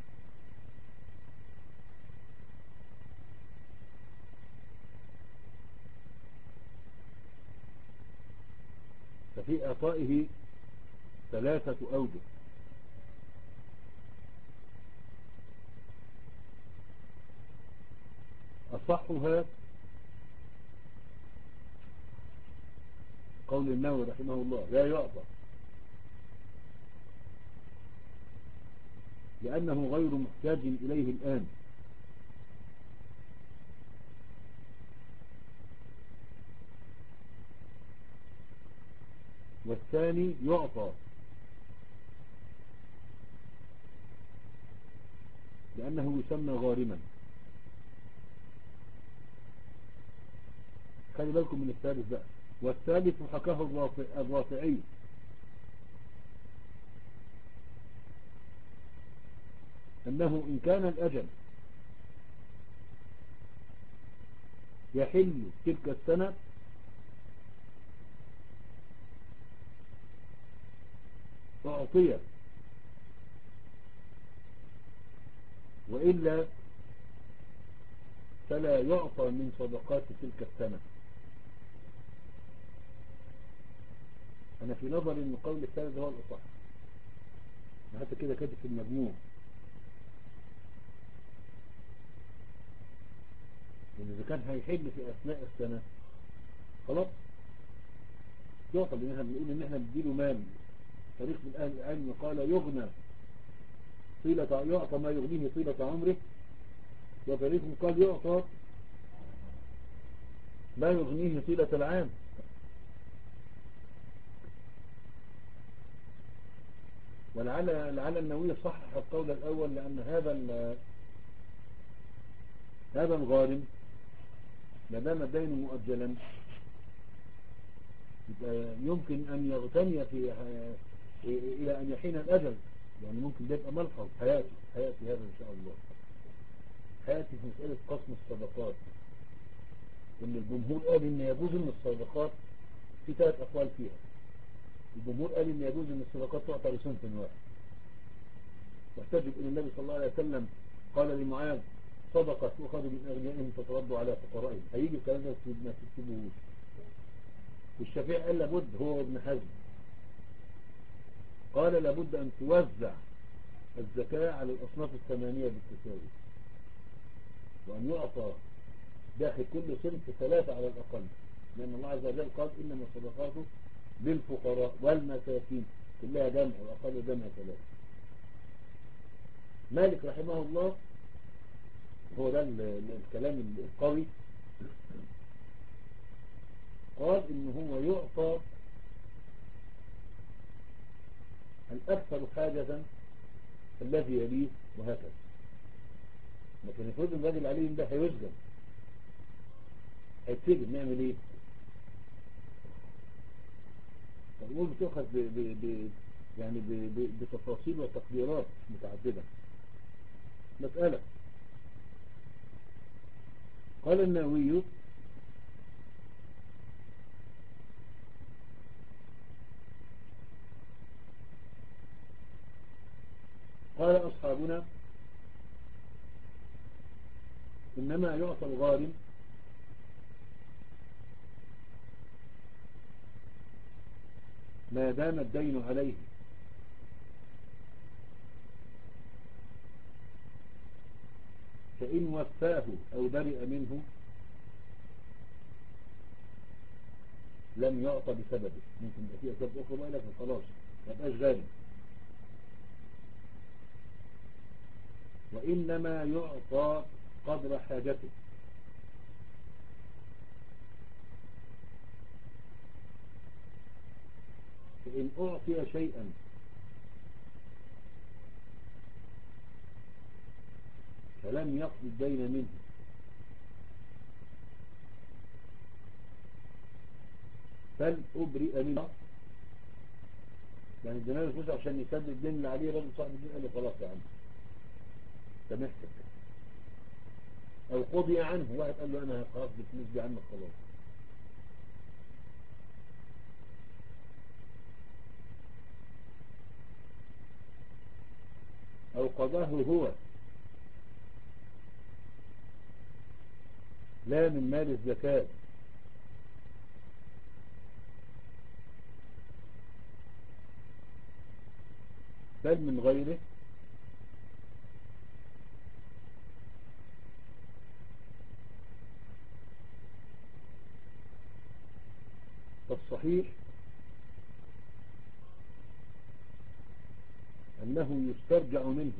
[SPEAKER 1] ففي إعطائه ثلاثة أوجه. أصحها قول النووي رحمه الله لا يعطى، لأنه غير محتاج إليه الآن، والثاني يعطى لأنه يسمى غارما. خلي بالكم من الثالث بقى. والثالث حكاه الرافع الرافعي أنه إن كان الأجل يحل تلك السنة أعطيه، وإلا فلا يعطى من صدقات تلك السنة. أنا في نظري أن قول الثالث هو الأصح، حتى كده كاتب في المجموع، لأن إذا كان هيحل في أثناء السنة خلاص يعطى، لأن احنا بنقول إن احنا نديله مال. فريق من أهل العلم قال يغنى طيلة، يعطى ما يغنيه طيلة عمره، وفريق قال يعطى ما يغنيه طيلة العام. ولعل لعل النووي صحح القول الأول، لأن هذا هذا الغارم ما دام الدين مؤجلا يمكن أن يغتني في إلى أن يحين الأجل، يعني ممكن ده يبقى ملحظ حياتي حياتي هذا إن شاء الله. حياتي في مسألة قسم الصدقات، إن الجمهور قال إن يجوز إن الصدقات في ثلاث أقوال فيها. الجمهور قال إن يجوز أن الصدقات تعطى لصنف واحد، واحتجب إلى النبي صلى الله عليه وسلم قال لمعاذ صدقة تؤخذ من أغنيائهم فترد على فقرائهم. هيجي الكلام ده ما تكتبوهوش. والشافعي قال لابد، هو ابن حزم قال لابد أن توزع الزكاة على الأصناف الثمانية بالتساوي، وأن يعطى داخل كل صنف ثلاثة على الأقل، لأن الله عز وجل قال إنما الصدقات للفقراء والمساكين، كلها جمع وأقل جمع ثلاثة. مالك رحمه الله هو ده الكلام القوي، قال إن هو يعطى الأكثر حاجة الذي يليه وهكذا. لكن يفرض الراجل عليه ده هيسجن، هيتسجن، نعمل ايه؟ فالأمور بتؤخذ ب ب ب يعني ب ب بتفاصيل وتقديرات متعددة. مسألة قال النووي قال أصحابنا إنما يعطى الغارم ما دام الدين عليه، فإن وفاه أو برئ منه لم يعطى بسببه. ممكن يبقى فيه أسباب أخرى بقى لكن خلاص ما يبقاش غالي. وإنما يعطى قدر حاجته، فإن أعطي شيئا فلم يقضي الدين منه فالأبرئ منه، يعني ادينا له فلوس عشان يسدد الدين اللي عليه، راجل صاحب الدين قال له خلاص يا عم سامحتك، أو قضي عنه، واحد قال له أنا هقضي الفلوس دي عنك خلاص، أو قضاه هو لا من مال الزكاة بل من غيره، فالصحيح أنه يسترجع منه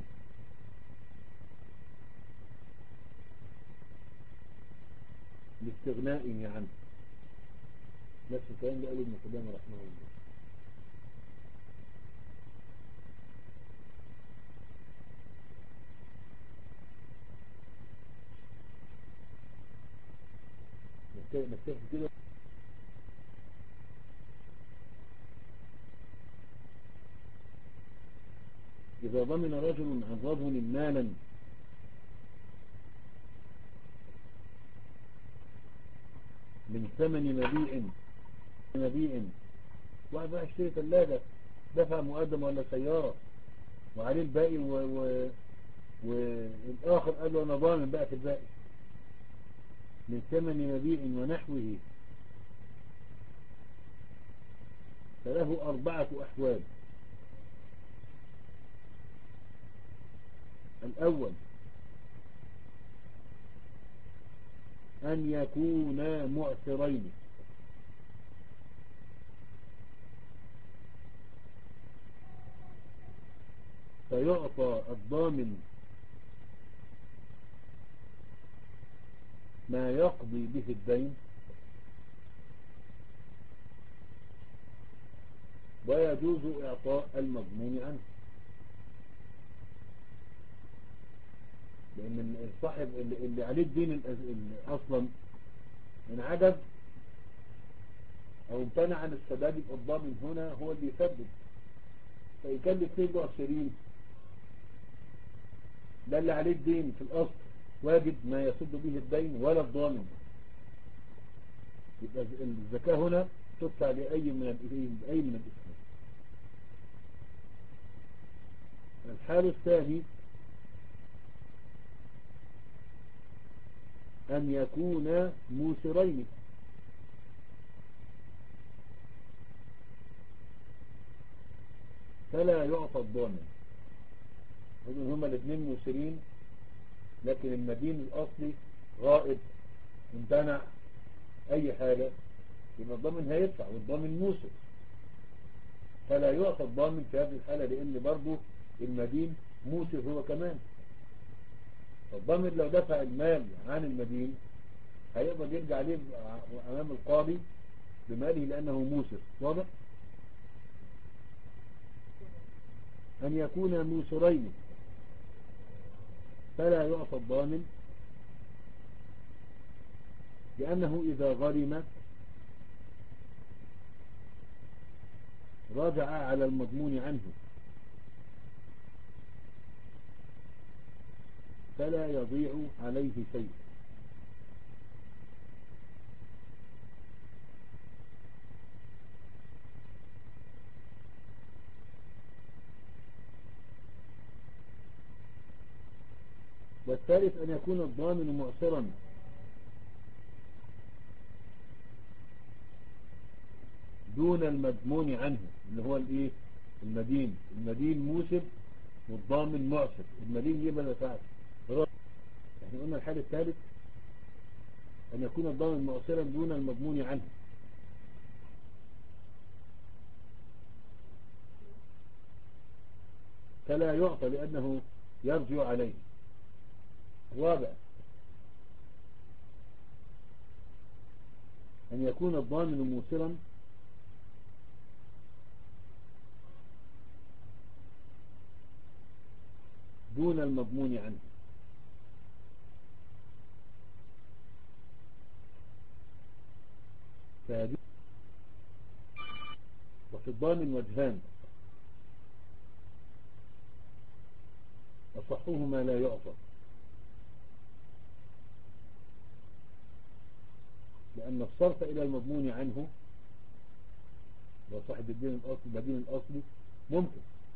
[SPEAKER 1] لاستغنائه عنه. نفس الكلام ده قاله ابن قدامة رحمه الله. نكتفي كده. إذا ضمن رجل عن رجل مالا من ثمن مبيع مبيع واحد راح يشتري ثلاجة دفع مقدم ولا سيارة وعليه الباقي و... و... والآخر قال له أنا ضامن بقى في الباقي، من ثمن مبيع ونحوه، فله أربعة أحوال. الأول أن يكونا معسرين، فيعطى الضامن ما يقضي به الدين، ويجوز إعطاء المضمون عنه، لأن الصاحب اللي عليه الدين أصلا انعجز أو امتنع عن السداد، يبقى الضامن هنا هو اللي يسدد. فإن كان الاثنين معسرين، ده اللي عليه الدين في الأصل واجب ما يسد به الدين ولا الضامن، يبقى الزكاة هنا تدفع لأي من ال- أي من الاسمين. الحال الثاني أن يكون موسرين، فلا يعطى الضامن. يقولون هما الاثنين موسرين لكن المدين الأصلي غائب، امتنع، أي حاجة، يبقى الضامن هيدفع والضامن موسر، فلا يعطى الضامن في هذه الحالة لأن برضو المدين موسر هو كمان. فالضامن لو دفع المال عن المدين هيقدر يرجع عليه أمام القاضي بماله لأنه موسر. واضح؟ أن يكون موسرين فلا يعطى الضامن لأنه إذا غرم رجع على المضمون عنه فلا يضيع عليه شيء. والثالث أن يكون الضامن معسرا دون المضمون عنه، اللي هو الايه؟ المدين. المدين موسر والضامن معسر. المدين ليه ما دفعش؟ احنا قلنا الحال الثالث أن يكون الضامن معسرا دون المضمون عنه، فلا يعطى لأنه يرجع عليه. رابع أن يكون الضامن موسرا دون المضمون عنه، فهذه. وفي الضامن وجهان، أصحهما لا يعطى، لأن الصرف إلى المضمون عنه وصاحب الدين الأصلي البدين الأصلي ممكن،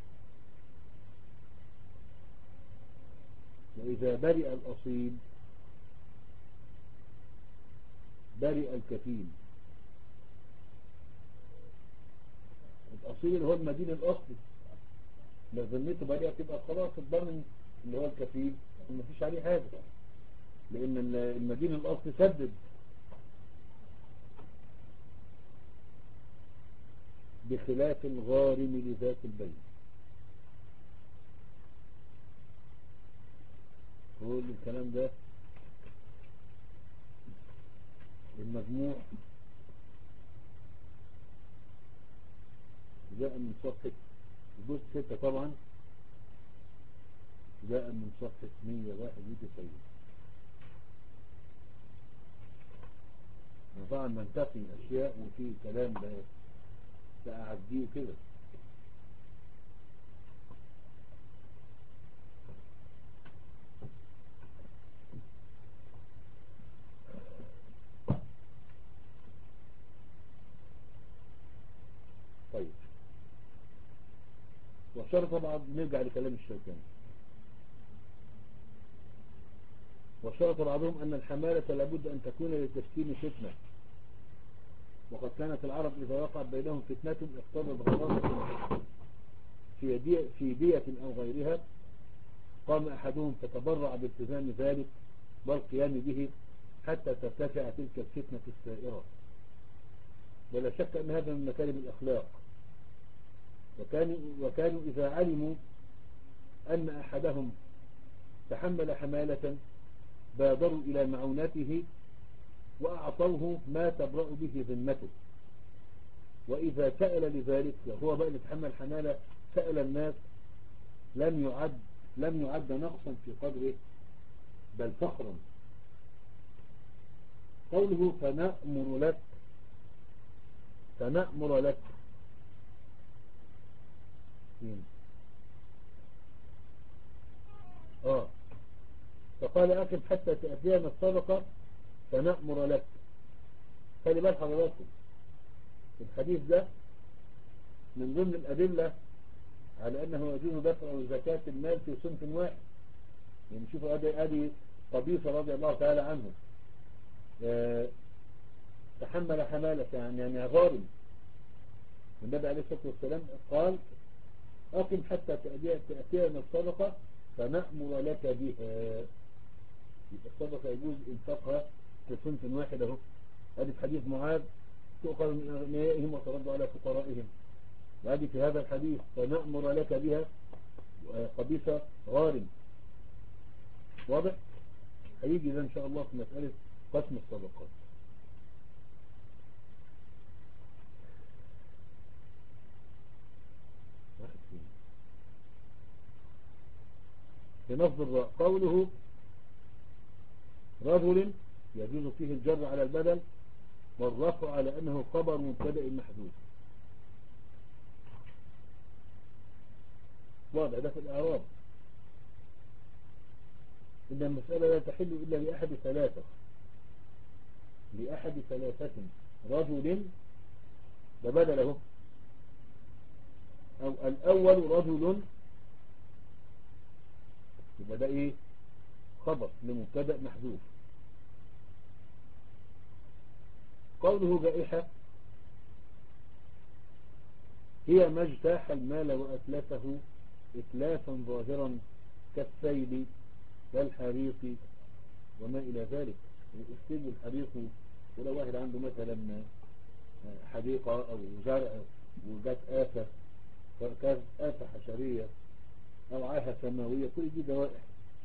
[SPEAKER 1] وإذا برئ الأصيل برئ الكفيل. الأصيل هو المدين الأصلي، لو ذمته بريئة تبقى خلاص الضامن اللي هو الكفيل مفيش عليه حاجة، لأن المدين الأصلي سدد، بخلاف الغارم لذات البين. كل الكلام ده المجموع جاء من صفحة الجزء ستة طبعا، جاء من صفحة مية وواحد وتسعين. طبعا منتقي أشياء وفي كلام بأعديه كده. طيب، وشرط طبعا نرجع لكلام الشوكاني. وشرط بعضهم أن الحمالة لابد أن تكون للتسكين فتنة، وقد كانت العرب إذا وقعت بينهم فتنة اقتضت غرامة في دية, في دية أو غيرها، قام أحدهم فتبرع بالتزام ذلك والقيام به حتى ترتفع تلك الفتنة السائرة. ولا شك أن هذا من مكارم الأخلاق. وكانوا, وكانوا إذا علموا أن أحدهم تحمل حمالة بادروا إلى معونته وأعطوه ما تبرأ به ذمته. وإذا سأل لذلك، هو بقى اللي تحمل حمالة سأل الناس، لم يعد لم يعد نقصا في قدره بل فخرا. قوله فنأمر لك، فنأمر لك آه فقال أكل حتى تأتينا الصدقة فنأمر لك. خلي بال حضراتكم، الحديث ده من ضمن الأدلة على أنه يجوز دفع زكاة المال في صنف واحد. يعني شوفوا أدي أدي قبيصة رضي الله تعالى عنه اه تحمل حمالة يعني يعني غارم. النبي عليه الصلاة والسلام قال أقم حتى تأتينا الصدقة فنأمر لك بها. الصدقة يجوز إنفاقها في صنف واحد اهو. هذه في حديث معاذ تؤخذ من أغنيائهم وترد على فقرائهم، وهذه في هذا الحديث فنأمر لك بها قبيصة غارم. واضح؟ هيجي إذا إن شاء الله في مسألة قسم الصدقات. بنصب الراء قوله رجل يجوز فيه الجر على البدل والرفع على أنه خبر مبتدأ محذوف. واضح ده في الأعراب. إن المسألة لا تحل إلا لأحد ثلاثة لأحد ثلاثة رجل ده بدله، أو الأول رجل يبقى ده إيه خبر لمبتدأ محذوف. قوله جائحة هي ما اجتاح المال وأتلفه إتلافا ظاهرا كالسيل والحريق وما إلى ذلك. السيل والحريق ولو واحد عنده مثلا حديقة أو زرع وجات آفة كانت آفة حشرية أو عاهة سماوية، كل دي دوائح.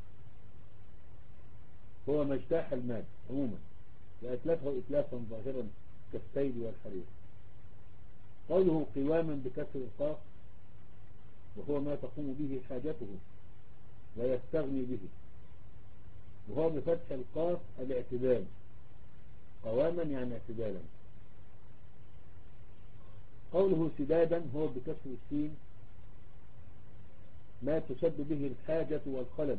[SPEAKER 1] هو ما اجتاح المال عموما وأتلفه إتلافا ظاهرا كالسيل والحريق. قوله قواما بكسر القاف وهو ما تقوم به حاجته ويستغني به، وهو بفتح القاف الاعتدال. قواما يعني اعتدالا. قوله سدادا هو بكسر السين ما تسد به الحاجة والخلل.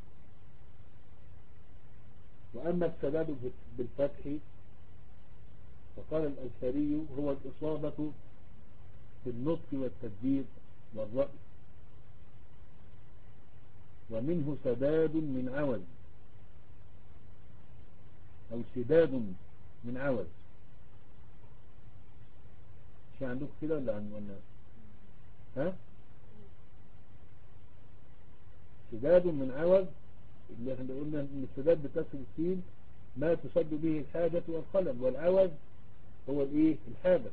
[SPEAKER 1] وأما السداد بالفتح فقال الأزهري هو الإصابة في النطق والتسديد والرأي. ومنه سداد من عوز أو سداد من عوز. شيء عندكم كده ولا عن ولا ها؟ سداد من عوز اللي احنا قلنا ان السداد بكسر السين ما تسد به الحاجة والخلل، والعوز هو الايه الحاجة.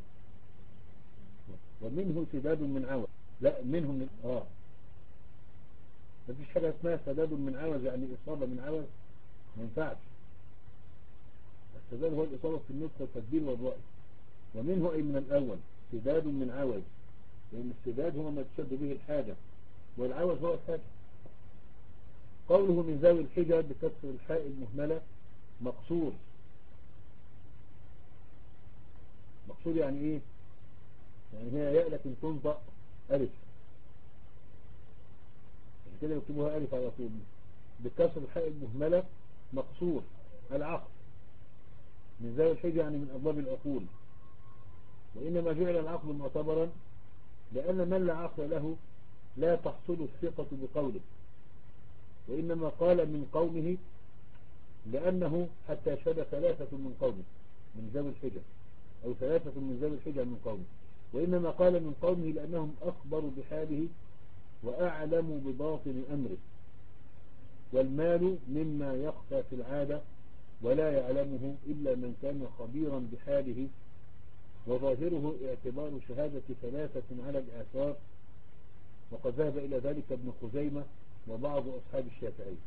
[SPEAKER 1] ومنه سداد من عوز، لا منه من اه مفيش حاجة اسمها سداد من عوز يعني إصابة من عوز، ما ينفعش. السداد هو الإصابة في النطق والتسديد والرأي. ومنه أي من الأول سداد من عوز، لأن السداد هو ما تشد به الحاجة والعوز هو الحاجة. قوله من ذوي الحجة بكسر الحاء المهملة مقصور. مقصور يعني ايه؟ يعني هي ياء لكن تنطق ألف، عشان كده يكتبوها ألف على طول. بكسر الحاء المهملة مقصور العقل. من ذوي الحجة يعني من أبواب العقول. وإنما جعل العقل معتبرا لأن من لا عقل له لا تحصل الثقة بقوله، وإنما قال من قومه لأنه حتى يشهد ثلاثة من قومه من ذوي الحجة، أو ثلاثة من ذوي الحجة من قومه. وإنما قال من قومه لأنهم أخبروا بحاله وأعلموا بباطن أمره. والمال مما يخفى في العادة ولا يعلمه إلا من كان خبيرا بحاله، وظاهره اعتبار شهادة ثلاثة على الآثار، وقد ذهب إلى ذلك ابن خزيمة وبعض أصحاب الشافعي.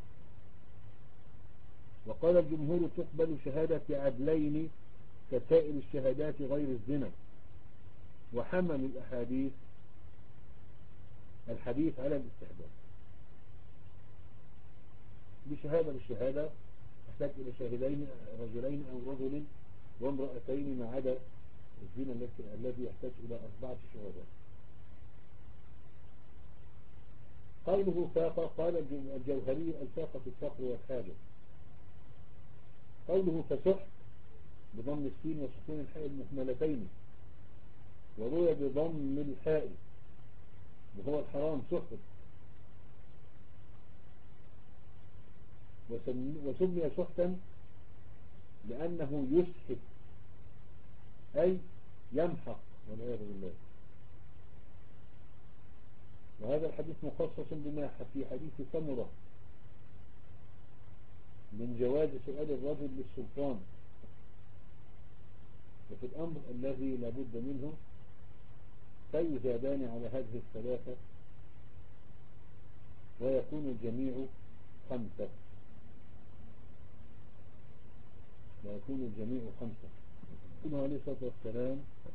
[SPEAKER 1] وقال الجمهور تقبل شهادة عدلين كسائر الشهادات غير الزنا. وحمل الأحاديث الحديث على الاستحباب. بشهادة بالشهادة تحتاج إلى شاهدين رجلين أو رجل وامرأتين ما عدا الزنا الذي يحتاج إلى أربعة شهادات. قوله فاق قال الجوهري الفاقة الفقر والحاجة. قوله فسحت بضم السين وسكون الحاء المهملتين وروي بضم الحاء وهو الحرام سحت، وسمي سحتا لأنه يسحت أي يمحق والعياذ بالله. وهذا الحديث مخصص بما في حديث سمرة من جواز سؤال الرجل للسلطان، وفي الأمر الذي لابد منه فيزادان على هذه الثلاثة ويكون الجميع خمسة ويكون الجميع خمسة. قال عليه الصلاة والسلام: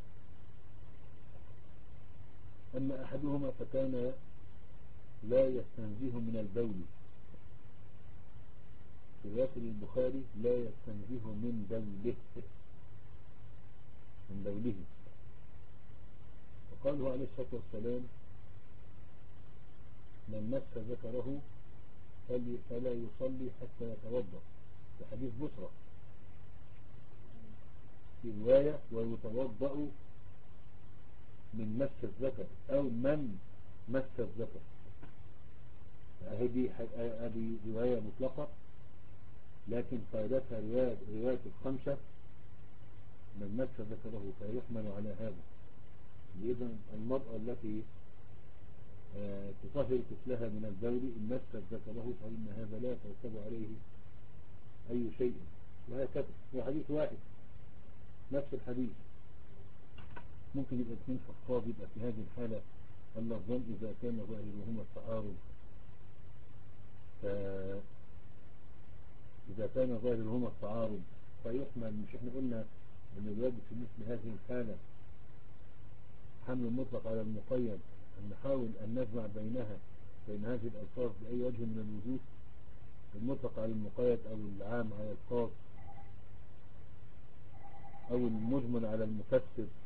[SPEAKER 1] أما أحدهما فكان لا يستنزه من البول، في رواية البخاري لا يستنزه من بوله من بوله وقال عليه الصلاة والسلام: من مس ذكره فلا يصلي حتى يتوضأ، في حديث بصرة في رواية ويتوضأ من مس الذكر أو من مس الذكر. هذه هذه رواية مطلقة لكن قيدتها رواية, رواية الخمسة من مس ذكره فيحمل على هذا. إذن المرأة التي تطهر طفلها من البول إن مست ذكره فإن هذا لا يترتب عليه أي شيء، وهكذا. وحديث واحد نفس الحديث، ممكن يبقى اثنين فقاب، يبقى في هذه الحالة اللفظان إذا كان ظاهرهما التعارض، إذا كان ظاهرهما التعارض فيحمل. مش احنا قلنا أن الواجب في مثل هذه الحالة حمل المطلق على المقيد، أن نحاول أن نجمع بينها بين هذه الألفاظ بأي وجه من الوجوه، المطلق على المقيد أو العام على الخاص أو المجمل على المفسر